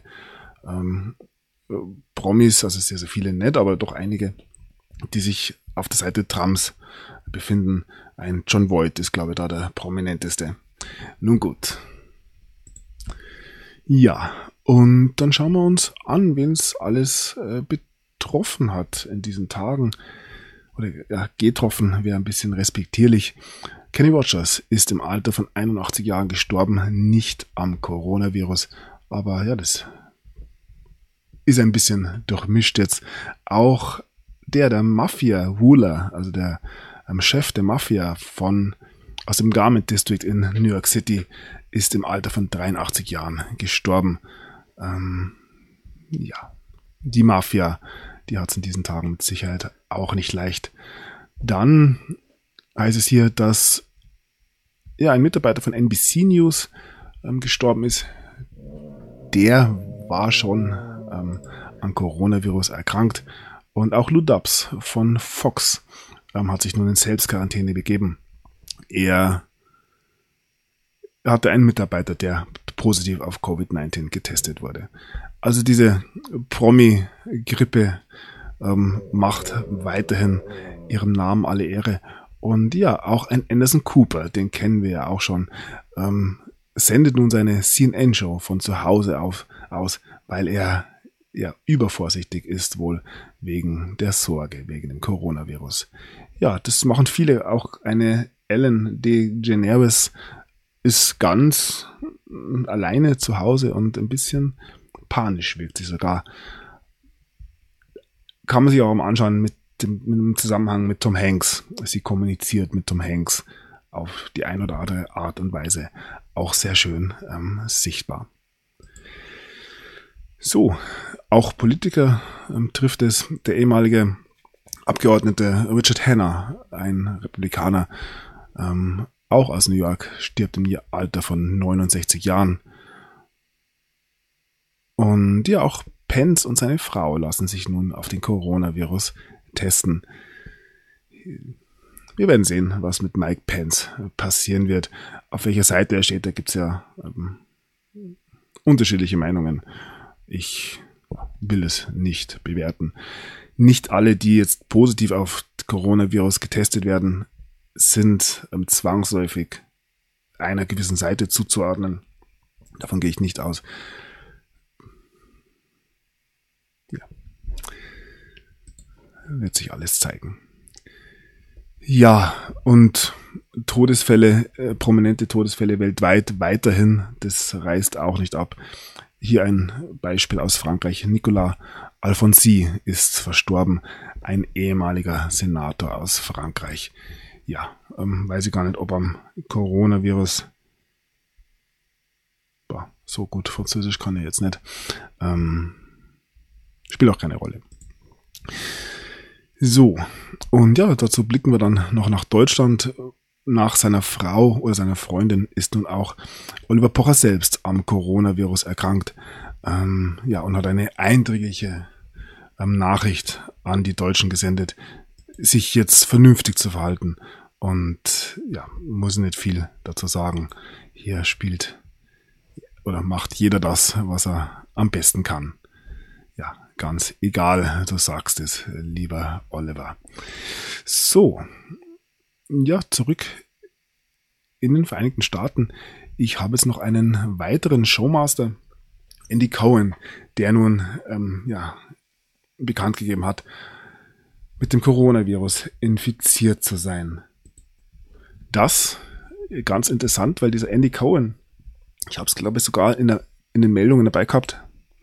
Promis, also sehr, sehr viele nicht, aber doch einige, die sich auf der Seite Trumps befinden. Ein John Voight ist, glaube ich, da der prominenteste. Nun gut. Ja, und dann schauen wir uns an, wen es alles betroffen hat in diesen Tagen. Oder getroffen wäre ein bisschen respektierlich. Kenny Rogers ist im Alter von 81 Jahren gestorben, nicht am Coronavirus. Aber das ist ein bisschen durchmischt jetzt. Auch der Mafia-Ruler, also der Chef der Mafia aus dem Garment District in New York City, ist im Alter von 83 Jahren gestorben. Die Mafia, die hat es in diesen Tagen mit Sicherheit auch nicht leicht. Dann heißt es hier, dass ein Mitarbeiter von NBC News gestorben ist. Der war schon an Coronavirus erkrankt. Und auch Lou Dobbs von Fox hat sich nun in Selbstquarantäne begeben. Er hatte einen Mitarbeiter, der positiv auf Covid-19 getestet wurde. Also diese Promi-Grippe macht weiterhin ihrem Namen alle Ehre. Und auch ein Anderson Cooper, den kennen wir ja auch schon, sendet nun seine CNN-Show von zu Hause aus, weil er ja übervorsichtig ist, wohl wegen der Sorge, wegen dem Coronavirus. Ja, das machen viele. Auch eine Ellen DeGeneres ist ganz alleine zu Hause und ein bisschen panisch wirkt sie sogar. Kann man sich auch mal anschauen mit dem Zusammenhang mit Tom Hanks. Sie kommuniziert mit Tom Hanks auf die ein oder andere Art und Weise auch sehr schön sichtbar. So, auch Politiker trifft es. Der ehemalige Abgeordnete Richard Hanna, ein Republikaner, auch aus New York, stirbt im Alter von 69 Jahren. Und ja, auch Pence und seine Frau lassen sich nun auf den Coronavirus testen. Wir werden sehen, was mit Mike Pence passieren wird. Auf welcher Seite er steht, da gibt es ja unterschiedliche Meinungen. Ich will es nicht bewerten. Nicht alle, die jetzt positiv auf Coronavirus getestet werden, sind zwangsläufig einer gewissen Seite zuzuordnen. Davon gehe ich nicht aus. Ja. Wird sich alles zeigen. Ja, und Todesfälle, prominente Todesfälle weltweit weiterhin, das reißt auch nicht ab. Hier ein Beispiel aus Frankreich. Nicolas Alfonsi ist verstorben, ein ehemaliger Senator aus Frankreich. Ja, weiß ich gar nicht, ob am Coronavirus, so gut Französisch kann ich jetzt nicht, spielt auch keine Rolle. So, und ja, dazu blicken wir dann noch nach Deutschland. Nach seiner Frau oder seiner Freundin ist nun auch Oliver Pocher selbst am Coronavirus erkrankt. Und hat eine eindringliche Nachricht an die Deutschen gesendet, sich jetzt vernünftig zu verhalten. Und ja, muss nicht viel dazu sagen. Hier spielt oder macht jeder das, was er am besten kann. Ja, ganz egal, du sagst es, lieber Oliver. So, ja, zurück in den Vereinigten Staaten. Ich habe jetzt noch einen weiteren Showmaster, Andy Cohen, der nun bekannt gegeben hat, mit dem Coronavirus infiziert zu sein. Das ganz interessant, weil dieser Andy Cohen, ich habe es glaube ich sogar in den Meldungen dabei gehabt,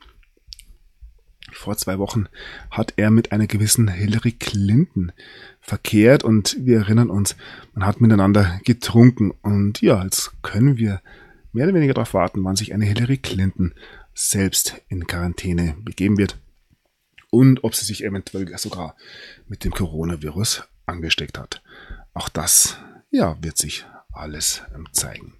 vor 2 Wochen hat er mit einer gewissen Hillary Clinton verkehrt und wir erinnern uns, man hat miteinander getrunken und ja, jetzt können wir mehr oder weniger darauf warten, wann sich eine Hillary Clinton selbst in Quarantäne begeben wird und ob sie sich eventuell sogar mit dem Coronavirus angesteckt hat. Auch das, ja, wird sich alles zeigen.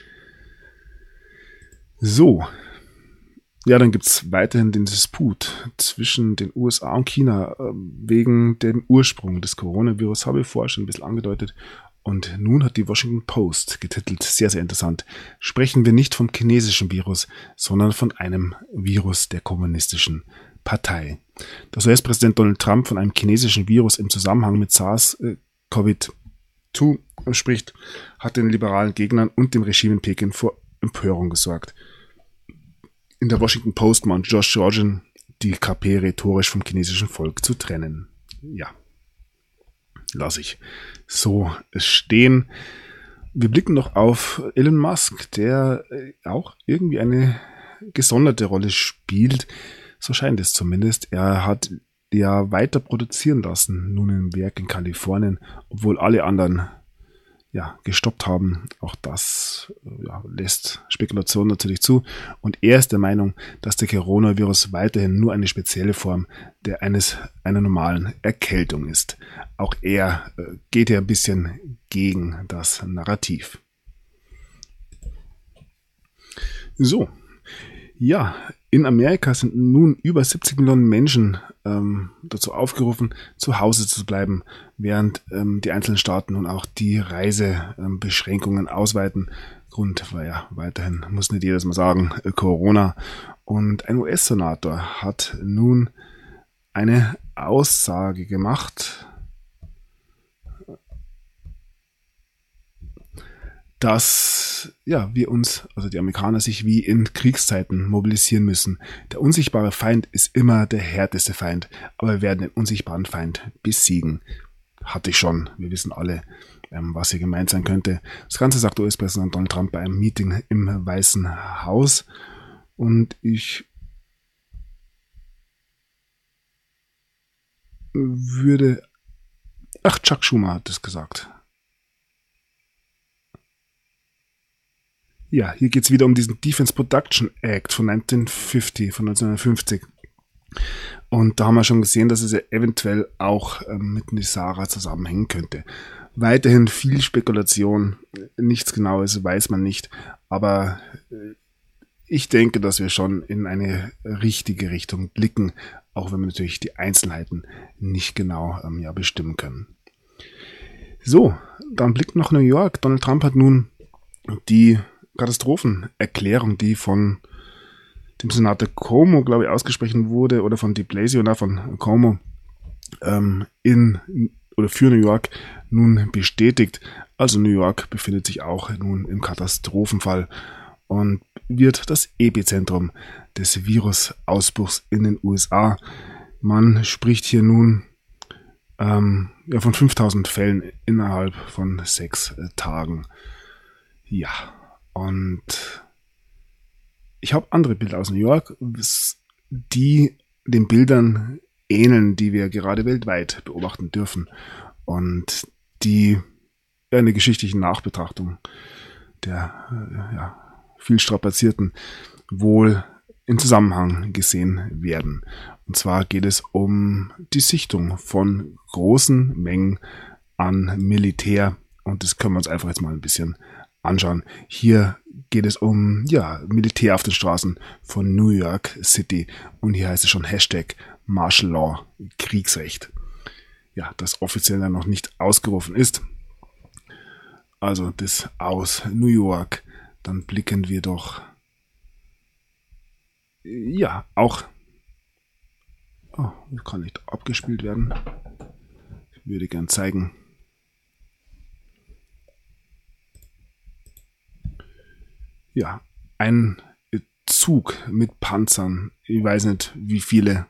So. Ja, dann gibt's weiterhin den Disput zwischen den USA und China wegen dem Ursprung des Coronavirus, habe ich vorher schon ein bisschen angedeutet. Und nun hat die Washington Post getitelt, sehr, sehr interessant, sprechen wir nicht vom chinesischen Virus, sondern von einem Virus der kommunistischen Partei. Dass US-Präsident Donald Trump von einem chinesischen Virus im Zusammenhang mit SARS-CoV-2 spricht, hat den liberalen Gegnern und dem Regime in Peking vor Empörung gesorgt. In der Washington Post mahnt Josh Georgian, die KP rhetorisch vom chinesischen Volk zu trennen. Ja, lasse ich so stehen. Wir blicken noch auf Elon Musk, der auch irgendwie eine gesonderte Rolle spielt. So scheint es zumindest. Er hat ja weiter produzieren lassen, nun im Werk in Kalifornien, obwohl alle anderen gestoppt haben. Auch das lässt Spekulation natürlich zu. Und er ist der Meinung, dass der Coronavirus weiterhin nur eine spezielle Form einer normalen Erkältung ist. Auch er geht ja ein bisschen gegen das Narrativ. So, ja, in Amerika sind nun über 70 Millionen Menschen dazu aufgerufen, zu Hause zu bleiben, während die einzelnen Staaten nun auch die Reisebeschränkungen ausweiten. Grund war ja weiterhin, muss nicht jedes Mal sagen, Corona. Und ein US-Senator hat nun eine Aussage gemacht, dass ja, wir uns, also die Amerikaner, sich wie in Kriegszeiten mobilisieren müssen. Der unsichtbare Feind ist immer der härteste Feind, aber wir werden den unsichtbaren Feind besiegen. Hatte ich schon. Wir wissen alle, was hier gemeint sein könnte. Das Ganze sagt US-Präsident Donald Trump bei einem Meeting im Weißen Haus. Und ich würde... Ach, Chuck Schumer hat das gesagt. Ja, hier geht es wieder um diesen Defense Production Act von 1950. Und da haben wir schon gesehen, dass es ja eventuell auch mit Nisara zusammenhängen könnte. Weiterhin viel Spekulation, nichts Genaues weiß man nicht, aber ich denke, dass wir schon in eine richtige Richtung blicken, auch wenn wir natürlich die Einzelheiten nicht genau bestimmen können. So, dann Blick nach New York. Donald Trump hat nun die Katastrophenerklärung, die von dem Senator Cuomo, glaube ich, ausgesprochen wurde, oder von de Blasio, von Cuomo, für New York nun bestätigt. Also New York befindet sich auch nun im Katastrophenfall und wird das Epizentrum des Virusausbruchs in den USA. Man spricht hier nun von 5000 Fällen innerhalb von 6 Tagen. Ja, und ich habe andere Bilder aus New York, die den Bildern ähneln, die wir gerade weltweit beobachten dürfen und die eine geschichtliche Nachbetrachtung der viel strapazierten wohl in Zusammenhang gesehen werden. Und zwar geht es um die Sichtung von großen Mengen an Militär und das können wir uns einfach jetzt mal ein bisschen anschauen. Hier geht es um Militär auf den Straßen von New York City und hier heißt es schon Hashtag Martial Law, Kriegsrecht. Ja, das offiziell dann noch nicht ausgerufen ist. Also das aus New York. Dann blicken wir doch auch. Oh, das kann nicht abgespielt werden. Ich würde gern zeigen. Ja, ein Zug mit Panzern. Ich weiß nicht, wie viele.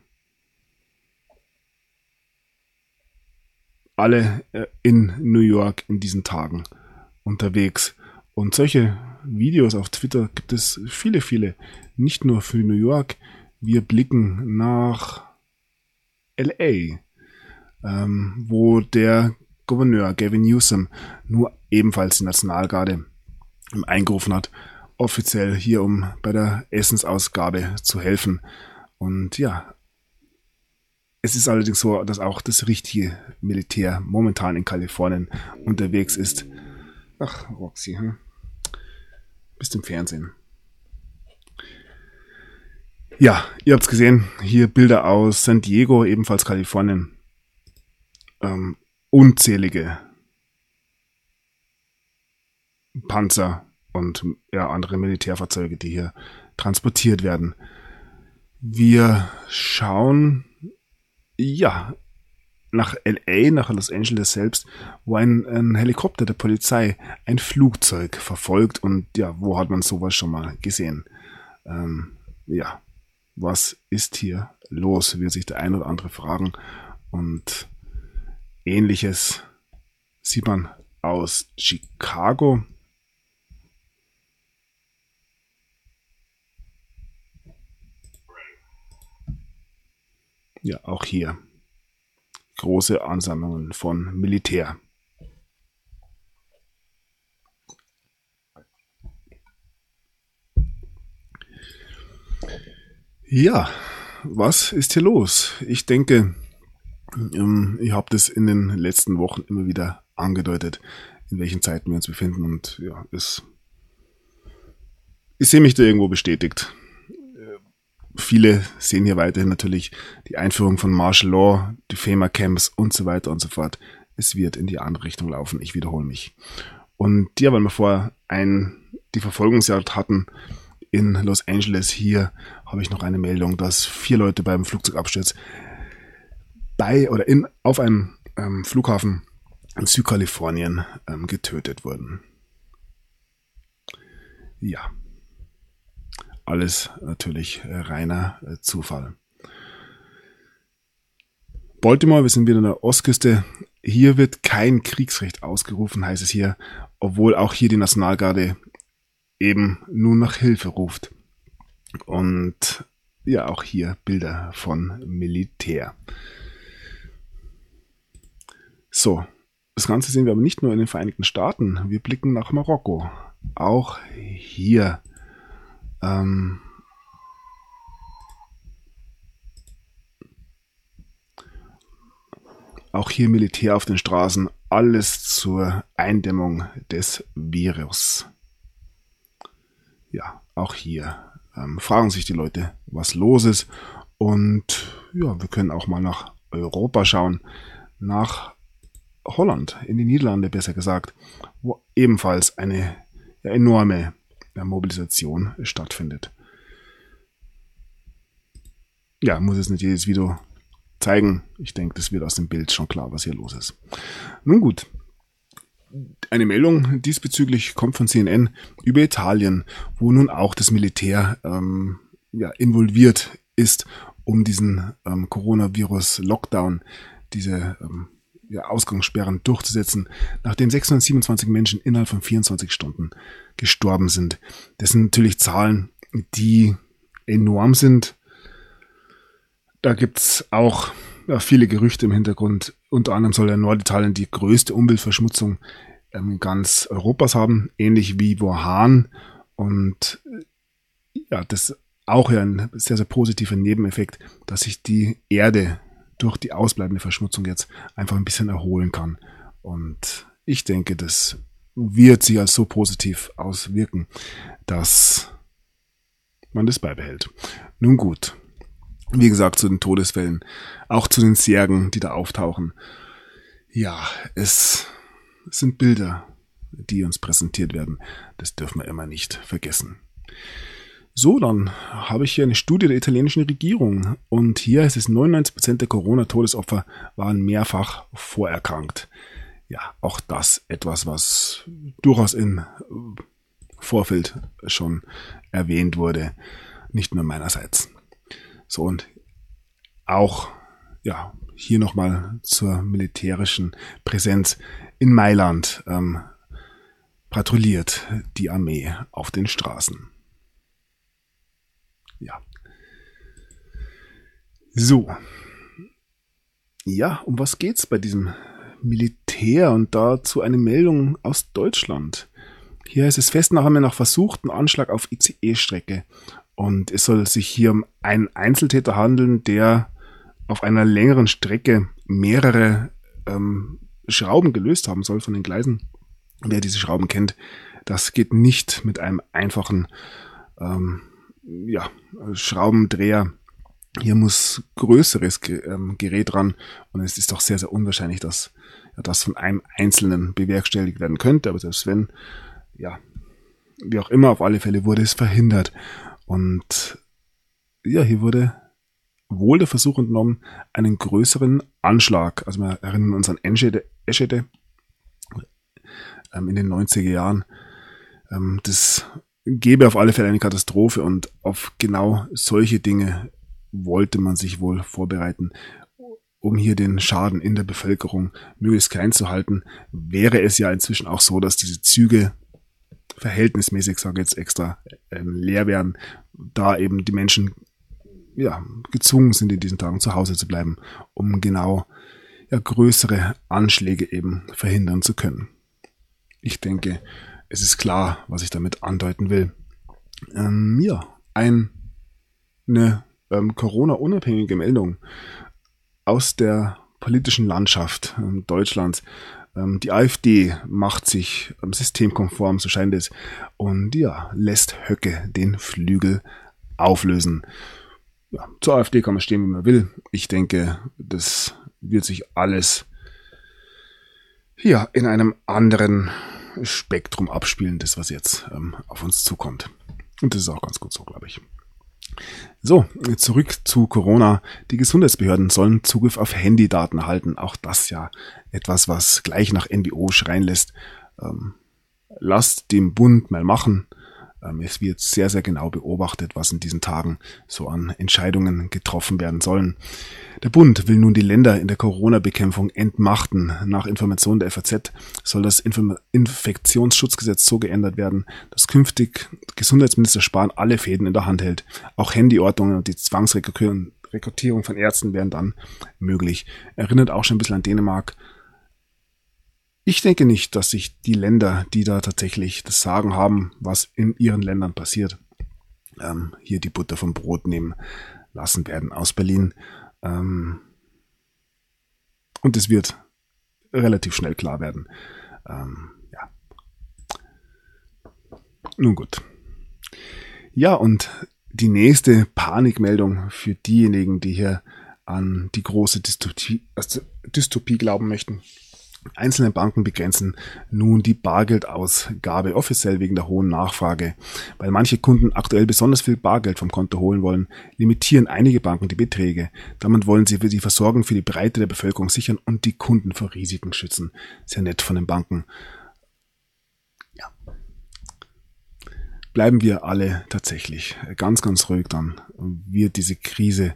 Alle in New York in diesen Tagen unterwegs. Und solche Videos auf Twitter gibt es viele, viele. Nicht nur für New York. Wir blicken nach LA, wo der Gouverneur Gavin Newsom nur ebenfalls die Nationalgarde eingerufen hat, offiziell hier, um bei der Essensausgabe zu helfen. Und ja, es ist allerdings so, dass auch das richtige Militär momentan in Kalifornien unterwegs ist. Ach, Roxy, bist im Fernsehen. Ja, ihr habt's gesehen, hier Bilder aus San Diego, ebenfalls Kalifornien. Unzählige Panzer und andere Militärfahrzeuge, die hier transportiert werden. Wir schauen nach LA, nach Los Angeles selbst, wo ein Helikopter der Polizei ein Flugzeug verfolgt und wo hat man sowas schon mal gesehen? Was ist hier los, wird sich der ein oder andere fragen. Und Ähnliches sieht man aus Chicago. Ja, auch hier große Ansammlungen von Militär. Ja, was ist hier los? Ich denke, ich habe das in den letzten Wochen immer wieder angedeutet, in welchen Zeiten wir uns befinden und ich sehe mich da irgendwo bestätigt. Viele sehen hier weiterhin natürlich die Einführung von Martial Law, die FEMA-Camps und so weiter und so fort. Es wird in die andere Richtung laufen, ich wiederhole mich. Und weil wir vorher die Verfolgungsjagd hatten in Los Angeles, hier habe ich noch eine Meldung, dass 4 Leute beim Flugzeugabsturz auf einem Flughafen in Südkalifornien getötet wurden. Ja, alles natürlich reiner Zufall. Baltimore, wir sind wieder an der Ostküste. Hier wird kein Kriegsrecht ausgerufen, heißt es hier, obwohl auch hier die Nationalgarde eben nur nach Hilfe ruft. Und ja, auch hier Bilder von Militär. So, das Ganze sehen wir aber nicht nur in den Vereinigten Staaten. Wir blicken nach Marokko. Auch hier Militär auf den Straßen, alles zur Eindämmung des Virus. Ja, auch hier fragen sich die Leute, was los ist. Und ja, wir können auch mal nach Europa schauen, nach Holland, in die Niederlande besser gesagt, wo ebenfalls eine enorme Mobilisation stattfindet. Ja, muss jetzt nicht jedes Video zeigen. Ich denke, das wird aus dem Bild schon klar, was hier los ist. Nun gut. Eine Meldung diesbezüglich kommt von CNN über Italien, wo nun auch das Militär involviert ist, um diesen Coronavirus-Lockdown, diese Ausgangssperren durchzusetzen, nachdem 627 Menschen innerhalb von 24 Stunden gestorben sind. Das sind natürlich Zahlen, die enorm sind. Da gibt's auch viele Gerüchte im Hintergrund. Unter anderem soll der Norditalien die größte Umweltverschmutzung ganz Europas haben, ähnlich wie Wuhan. Und ja, das ist auch ein sehr, sehr positiver Nebeneffekt, dass sich die Erde durch die ausbleibende Verschmutzung jetzt einfach ein bisschen erholen kann. Und ich denke, das wird sich als so positiv auswirken, dass man das beibehält. Nun gut, wie gesagt, zu den Todesfällen, auch zu den Särgen, die da auftauchen. Ja, es sind Bilder, die uns präsentiert werden. Das dürfen wir immer nicht vergessen. So, dann habe ich hier eine Studie der italienischen Regierung und hier heißt es, 99% der Corona-Todesopfer waren mehrfach vorerkrankt. Ja, auch das etwas, was durchaus im Vorfeld schon erwähnt wurde, nicht nur meinerseits. So, und auch hier nochmal zur militärischen Präsenz in Mailand patrouilliert die Armee auf den Straßen. Ja. So. Ja, um was geht's bei diesem Militär? Und dazu eine Meldung aus Deutschland. Hier heißt es, Festnahme nach versuchten Anschlag auf ICE-Strecke. Und es soll sich hier um einen Einzeltäter handeln, der auf einer längeren Strecke mehrere Schrauben gelöst haben soll von den Gleisen. Wer diese Schrauben kennt, das geht nicht mit einem einfachen Schraubendreher. Hier muss größeres Gerät ran und es ist doch sehr, sehr unwahrscheinlich, dass das von einem Einzelnen bewerkstelligt werden könnte. Aber selbst wenn, wie auch immer, auf alle Fälle wurde es verhindert. Und ja, hier wurde wohl der Versuch unternommen, einen größeren Anschlag, also wir erinnern uns an Eschede in den 90er Jahren, das gäbe auf alle Fälle eine Katastrophe und auf genau solche Dinge wollte man sich wohl vorbereiten, um hier den Schaden in der Bevölkerung möglichst klein zu halten. Wäre es ja inzwischen auch so, dass diese Züge verhältnismäßig, sage ich jetzt extra, leer werden, da eben die Menschen gezwungen sind, in diesen Tagen zu Hause zu bleiben, um genau größere Anschläge eben verhindern zu können. Ich denke, es ist klar, was ich damit andeuten will. Eine Corona-unabhängige Meldung aus der politischen Landschaft Deutschlands. Die AfD macht sich systemkonform, so scheint es, und lässt Höcke den Flügel auflösen. Ja, zur AfD kann man stehen, wie man will. Ich denke, das wird sich alles in einem anderen Spektrum abspielen, das was jetzt auf uns zukommt. Und das ist auch ganz gut so, glaube ich. So, zurück zu Corona. Die Gesundheitsbehörden sollen Zugriff auf Handydaten erhalten. Auch das etwas, was gleich nach NWO schreien lässt. Lasst den Bund mal machen. Es wird sehr, sehr genau beobachtet, was in diesen Tagen so an Entscheidungen getroffen werden sollen. Der Bund will nun die Länder in der Corona-Bekämpfung entmachten. Nach Informationen der FAZ soll das Infektionsschutzgesetz so geändert werden, dass künftig Gesundheitsminister Spahn alle Fäden in der Hand hält. Auch Handyordnungen und die Zwangsrekrutierung von Ärzten wären dann möglich. Erinnert auch schon ein bisschen an Dänemark. Ich denke nicht, dass sich die Länder, die da tatsächlich das Sagen haben, was in ihren Ländern passiert, hier die Butter vom Brot nehmen lassen werden aus Berlin. Und es wird relativ schnell klar werden. Ja. Nun gut. Ja, und die nächste Panikmeldung für diejenigen, die hier an die große Dystopie glauben möchten. Einzelne Banken begrenzen nun die Bargeldausgabe offiziell wegen der hohen Nachfrage. Weil manche Kunden aktuell besonders viel Bargeld vom Konto holen wollen, limitieren einige Banken die Beträge. Damit wollen sie die Versorgung für die Breite der Bevölkerung sichern und die Kunden vor Risiken schützen. Sehr nett von den Banken. Ja. Bleiben wir alle tatsächlich ganz, ganz ruhig, dann wird diese Krise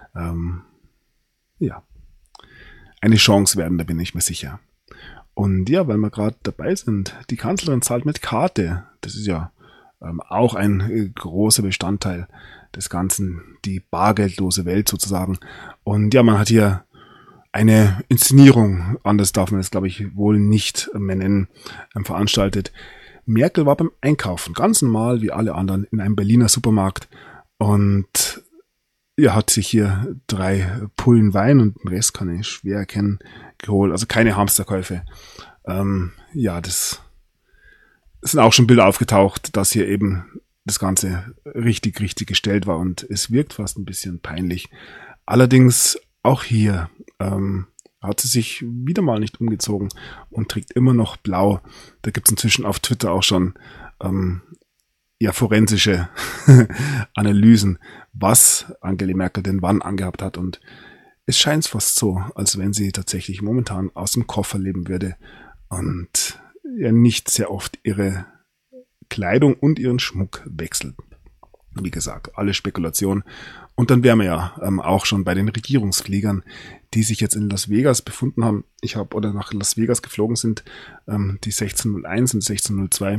eine Chance werden, da bin ich mir sicher. Und ja, weil wir gerade dabei sind, die Kanzlerin zahlt mit Karte. Das ist ja auch ein großer Bestandteil des Ganzen, die bargeldlose Welt sozusagen. Und ja, man hat hier eine Inszenierung, anders darf man das, glaube ich, wohl nicht mehr nennen, veranstaltet. Merkel war beim Einkaufen, ganz normal wie alle anderen, in einem Berliner Supermarkt und hat sich hier 3 Pullen Wein und den Rest kann ich schwer erkennen, geholt. Also keine Hamsterkäufe. Das sind auch schon Bilder aufgetaucht, dass hier eben das Ganze richtig, richtig gestellt war und es wirkt fast ein bisschen peinlich. Allerdings auch hier hat sie sich wieder mal nicht umgezogen und trägt immer noch blau. Da gibt es inzwischen auf Twitter auch schon forensische Analysen, was Angela Merkel denn wann angehabt hat. Und es scheint fast so, als wenn sie tatsächlich momentan aus dem Koffer leben würde und ja nicht sehr oft ihre Kleidung und ihren Schmuck wechselt. Wie gesagt, alle Spekulation. Und dann wären wir ja auch schon bei den Regierungsfliegern, die sich jetzt in Las Vegas befunden haben. Nach Las Vegas geflogen sind, die 1601 und 1602.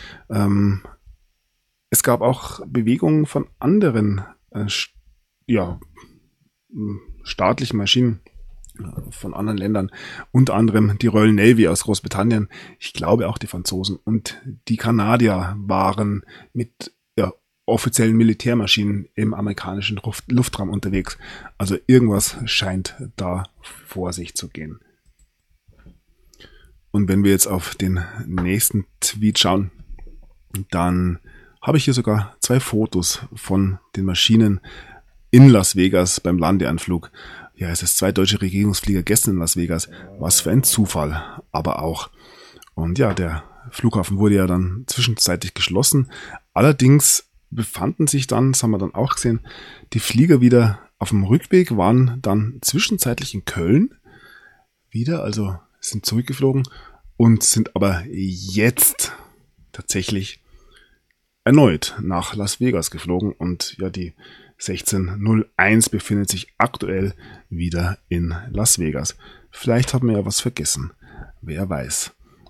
Es gab auch Bewegungen von anderen staatlichen Maschinen von anderen Ländern, unter anderem die Royal Navy aus Großbritannien, ich glaube auch die Franzosen und die Kanadier waren mit offiziellen Militärmaschinen im amerikanischen Luftraum unterwegs. Also irgendwas scheint da vor sich zu gehen. Und wenn wir jetzt auf den nächsten Tweet schauen, dann habe ich hier sogar 2 Fotos von den Maschinen in Las Vegas beim Landeanflug. Ja, es ist 2 deutsche Regierungsflieger gestern in Las Vegas. Was für ein Zufall, aber auch. Und ja, der Flughafen wurde ja dann zwischenzeitlich geschlossen. Allerdings befanden sich dann, das haben wir dann auch gesehen, die Flieger wieder auf dem Rückweg, waren dann zwischenzeitlich in Köln wieder, also sind zurückgeflogen und sind aber jetzt tatsächlich erneut nach Las Vegas geflogen und ja, die 1601 befindet sich aktuell wieder in Las Vegas. Vielleicht haben wir ja was vergessen, wer weiß.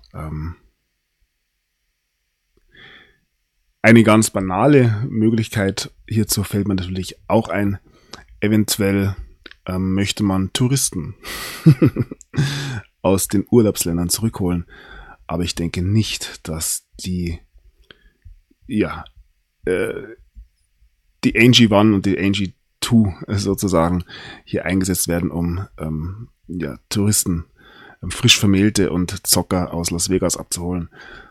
Eine ganz banale Möglichkeit hierzu fällt mir natürlich auch ein. Eventuell möchte man Touristen aus den Urlaubsländern zurückholen. Aber ich denke nicht, dass die ANG 1 und die ANG 2 sozusagen hier eingesetzt werden, um Touristen, frisch Vermählte und Zocker aus Las Vegas abzuholen.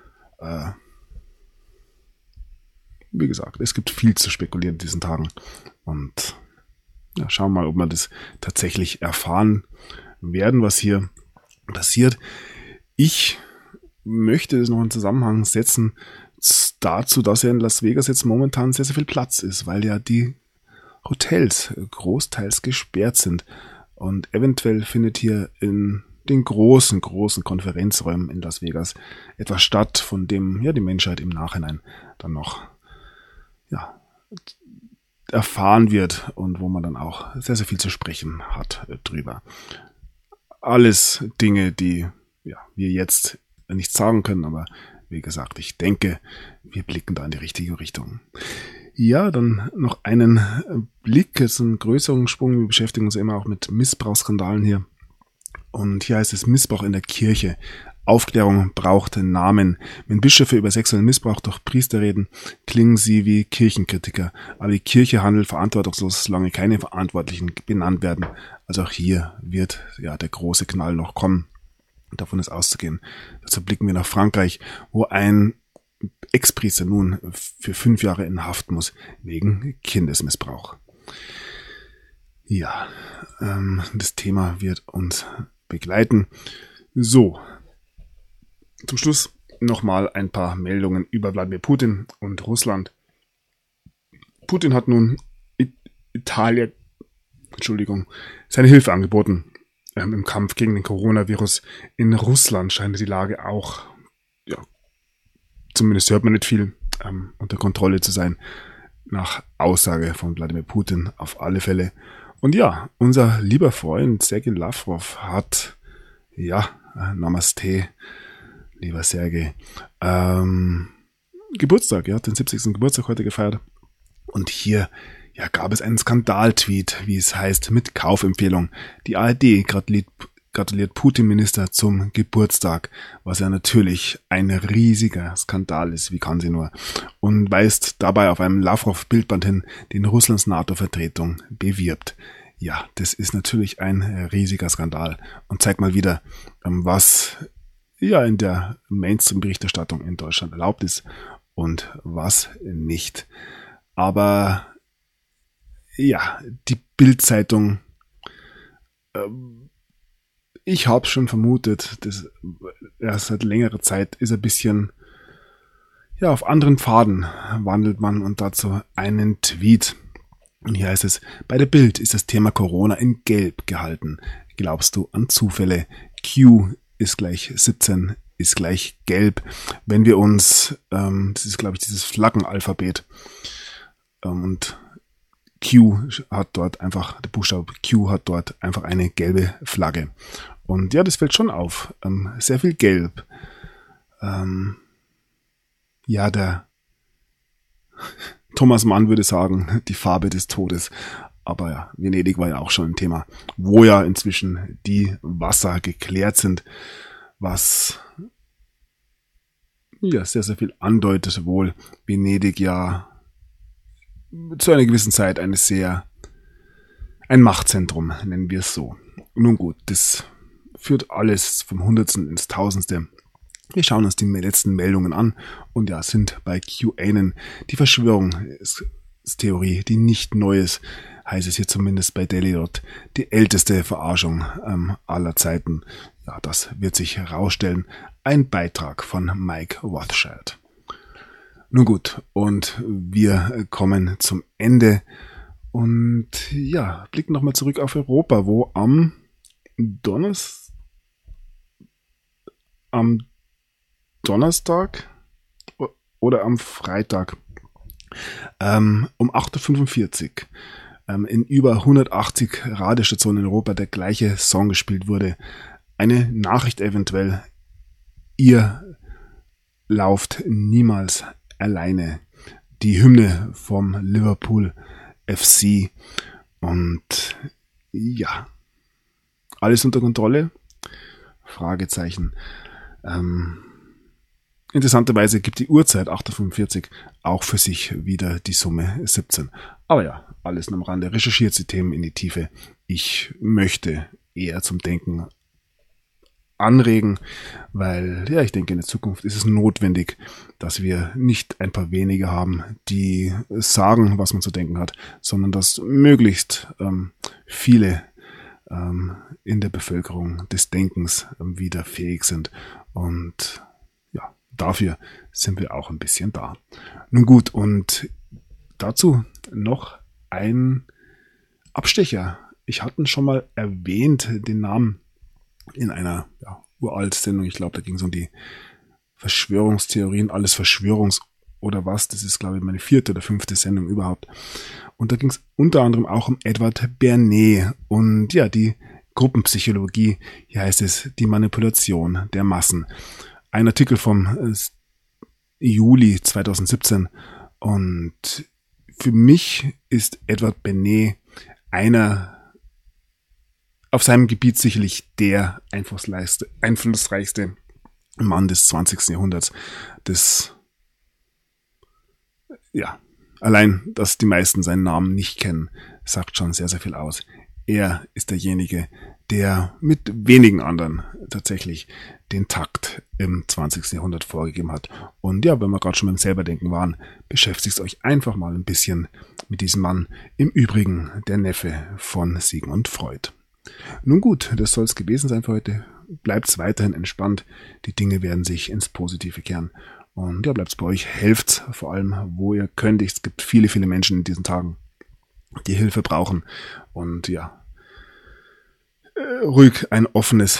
Wie gesagt, es gibt viel zu spekulieren in diesen Tagen. Und ja, schauen wir mal, ob wir das tatsächlich erfahren werden, was hier passiert. Ich möchte das noch in Zusammenhang setzen dazu, dass ja in Las Vegas jetzt momentan sehr, sehr viel Platz ist, weil ja die Hotels großteils gesperrt sind. Und eventuell findet hier in den großen Konferenzräumen in Las Vegas etwas statt, von dem ja die Menschheit im Nachhinein dann noch erfahren wird und wo man dann auch sehr, sehr viel zu sprechen hat drüber. Alles Dinge, die wir jetzt nicht sagen können, aber wie gesagt, ich denke, wir blicken da in die richtige Richtung. Ja, dann noch einen Blick, ist ein größeren Sprung. Wir beschäftigen uns immer auch mit Missbrauchsskandalen hier. Und hier heißt es Missbrauch in der Kirche. Aufklärung braucht Namen. Wenn Bischöfe über sexuellen Missbrauch durch Priester reden, klingen sie wie Kirchenkritiker. Aber die Kirche handelt verantwortungslos, solange keine Verantwortlichen benannt werden. Also auch hier wird der große Knall noch kommen. Davon ist auszugehen. Dazu blicken wir nach Frankreich, wo ein Ex-Priester nun für 5 Jahre in Haft muss, wegen Kindesmissbrauch. Ja, das Thema wird uns begleiten. So, zum Schluss nochmal ein paar Meldungen über Wladimir Putin und Russland. Putin hat nun Italien, seine Hilfe angeboten. Im Kampf gegen den Coronavirus in Russland scheint die Lage auch, zumindest hört man nicht viel, unter Kontrolle zu sein. Nach Aussage von Wladimir Putin auf alle Fälle. Und ja, unser lieber Freund Sergei Lavrov hat, Namaste, lieber Sergei, Geburtstag, er hat den 70. Geburtstag heute gefeiert. Und hier gab es einen Skandal-Tweet, wie es heißt, mit Kaufempfehlung. Die ARD gratuliert Putin-Minister zum Geburtstag, was ja natürlich ein riesiger Skandal ist, wie kann sie nur, und weist dabei auf einem Lavrov-Bildband hin, den Russlands NATO-Vertretung bewirbt. Ja, das ist natürlich ein riesiger Skandal und zeigt mal wieder, was in der Mainstream-Berichterstattung in Deutschland erlaubt ist und was nicht. Aber die Bild-Zeitung, ich habe schon vermutet, dass seit längerer Zeit ist ein bisschen, auf anderen Pfaden wandelt man, und dazu einen Tweet. Und hier heißt es, bei der Bild ist das Thema Corona in Gelb gehalten. Glaubst du an Zufälle? Q ist gleich 17, ist gleich Gelb. Wenn wir uns, das ist glaube ich dieses Flaggenalphabet, und Q hat dort einfach, der Buchstabe Q hat dort einfach eine gelbe Flagge. Und das fällt schon auf. Sehr viel Gelb. Der Thomas Mann würde sagen, die Farbe des Todes. Aber Venedig war ja auch schon ein Thema, wo ja inzwischen die Wasser geklärt sind, was sehr, sehr viel andeutet, wohl Venedig zu einer gewissen Zeit ein Machtzentrum, nennen wir es so. Nun gut, das führt alles vom Hundertsten ins Tausendste. Wir schauen uns die letzten Meldungen an und sind bei QAnon. Die Verschwörungstheorie, die nicht neu ist, heißt es hier zumindest bei Dailydot, die älteste Verarschung aller Zeiten. Ja, das wird sich herausstellen. Ein Beitrag von Mike Rothschild. Nun gut, und wir kommen zum Ende und blicken nochmal zurück auf Europa, wo am Donnerstag oder am Freitag um 8.45 Uhr in über 180 Radiostationen in Europa der gleiche Song gespielt wurde. Eine Nachricht eventuell, ihr lauft niemals alleine. Die Hymne vom Liverpool FC. Und alles unter Kontrolle? Fragezeichen. Interessanterweise gibt die Uhrzeit 8.45 Uhr auch für sich wieder die Summe 17. Aber alles am Rande. Recherchiert die Themen in die Tiefe. Ich möchte eher zum Denken anregen, weil ich denke, in der Zukunft ist es notwendig, dass wir nicht ein paar wenige haben, die sagen, was man zu denken hat, sondern dass möglichst viele in der Bevölkerung des Denkens wieder fähig sind. Und dafür sind wir auch ein bisschen da. Nun gut, und dazu noch ein Abstecher. Ich hatte ihn schon mal erwähnt, den Namen in einer uralt Sendung. Ich glaube, da ging es um die Verschwörungstheorien, alles Verschwörungsorgie oder was. Das ist, glaube ich, meine 4. oder 5. Sendung überhaupt. Und da ging es unter anderem auch um Edward Bernays und ja, die Gruppenpsychologie. Hier heißt es die Manipulation der Massen. Ein Artikel vom Juli 2017. Und für mich ist Edward Bernays einer auf seinem Gebiet sicherlich der einflussreichste Mann des 20. Jahrhunderts. Allein, dass die meisten seinen Namen nicht kennen, sagt schon sehr, sehr viel aus. Er ist derjenige, der mit wenigen anderen tatsächlich den Takt im 20. Jahrhundert vorgegeben hat. Und ja, wenn wir gerade schon beim Selberdenken waren, beschäftigt euch einfach mal ein bisschen mit diesem Mann. Im Übrigen der Neffe von Sigmund Freud. Nun gut, das soll es gewesen sein für heute. Bleibt's weiterhin entspannt. Die Dinge werden sich ins Positive kehren. Und ja, bleibt's bei euch. Helft's vor allem, wo ihr könnt. Es gibt viele, viele Menschen in diesen Tagen, die Hilfe brauchen. Und ja, ruhig ein offenes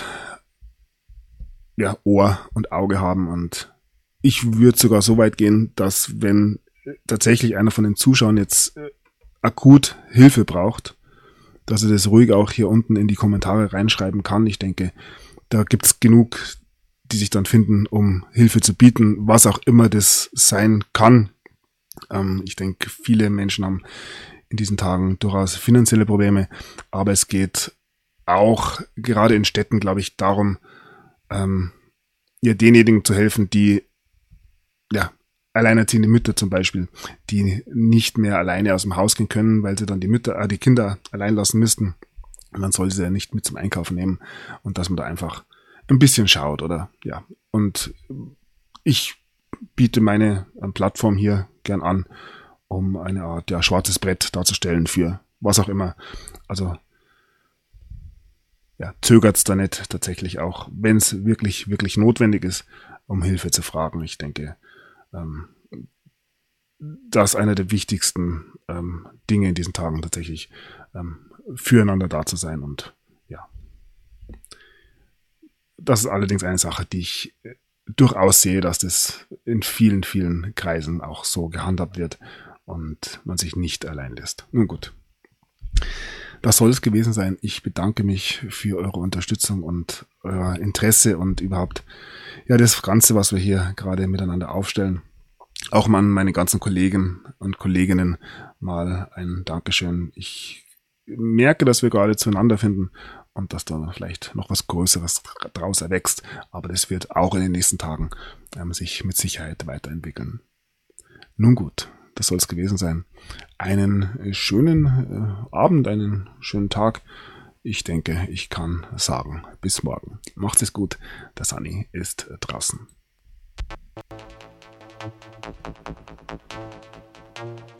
Ohr und Auge haben. Und ich würde sogar so weit gehen, dass wenn tatsächlich einer von den Zuschauern jetzt akut Hilfe braucht, dass er das ruhig auch hier unten in die Kommentare reinschreiben kann. Ich denke, da gibt's genug, die sich dann finden, um Hilfe zu bieten, was auch immer das sein kann. Ich denke, viele Menschen haben in diesen Tagen durchaus finanzielle Probleme, aber es geht auch gerade in Städten, glaube ich, darum, denjenigen zu helfen, die alleinerziehende Mütter zum Beispiel, die nicht mehr alleine aus dem Haus gehen können, weil sie dann die Kinder allein lassen müssten. Man soll sie ja nicht mit zum Einkaufen nehmen und dass man da einfach ein bisschen schaut, oder? Ja. Und ich biete meine Plattform hier gern an, um eine Art schwarzes Brett darzustellen für was auch immer. Also zögert's da nicht tatsächlich auch, wenn es wirklich, wirklich notwendig ist, um Hilfe zu fragen. Ich denke, das ist einer der wichtigsten Dinge in diesen Tagen tatsächlich, füreinander da zu sein. Und ja, das ist allerdings eine Sache, die ich durchaus sehe, dass das in vielen, vielen Kreisen auch so gehandhabt wird und man sich nicht allein lässt. Nun gut, das soll es gewesen sein. Ich bedanke mich für eure Unterstützung und euer Interesse und überhaupt das Ganze, was wir hier gerade miteinander aufstellen. Auch an meine ganzen Kollegen und Kolleginnen mal ein Dankeschön. Ich merke, dass wir gerade zueinander finden und dass da vielleicht noch was Größeres draus erwächst. Aber das wird auch in den nächsten Tagen sich mit Sicherheit weiterentwickeln. Nun gut, das soll es gewesen sein. Einen schönen Abend, einen schönen Tag. Ich denke, ich kann sagen, bis morgen. Macht es gut, der Sunny ist draußen.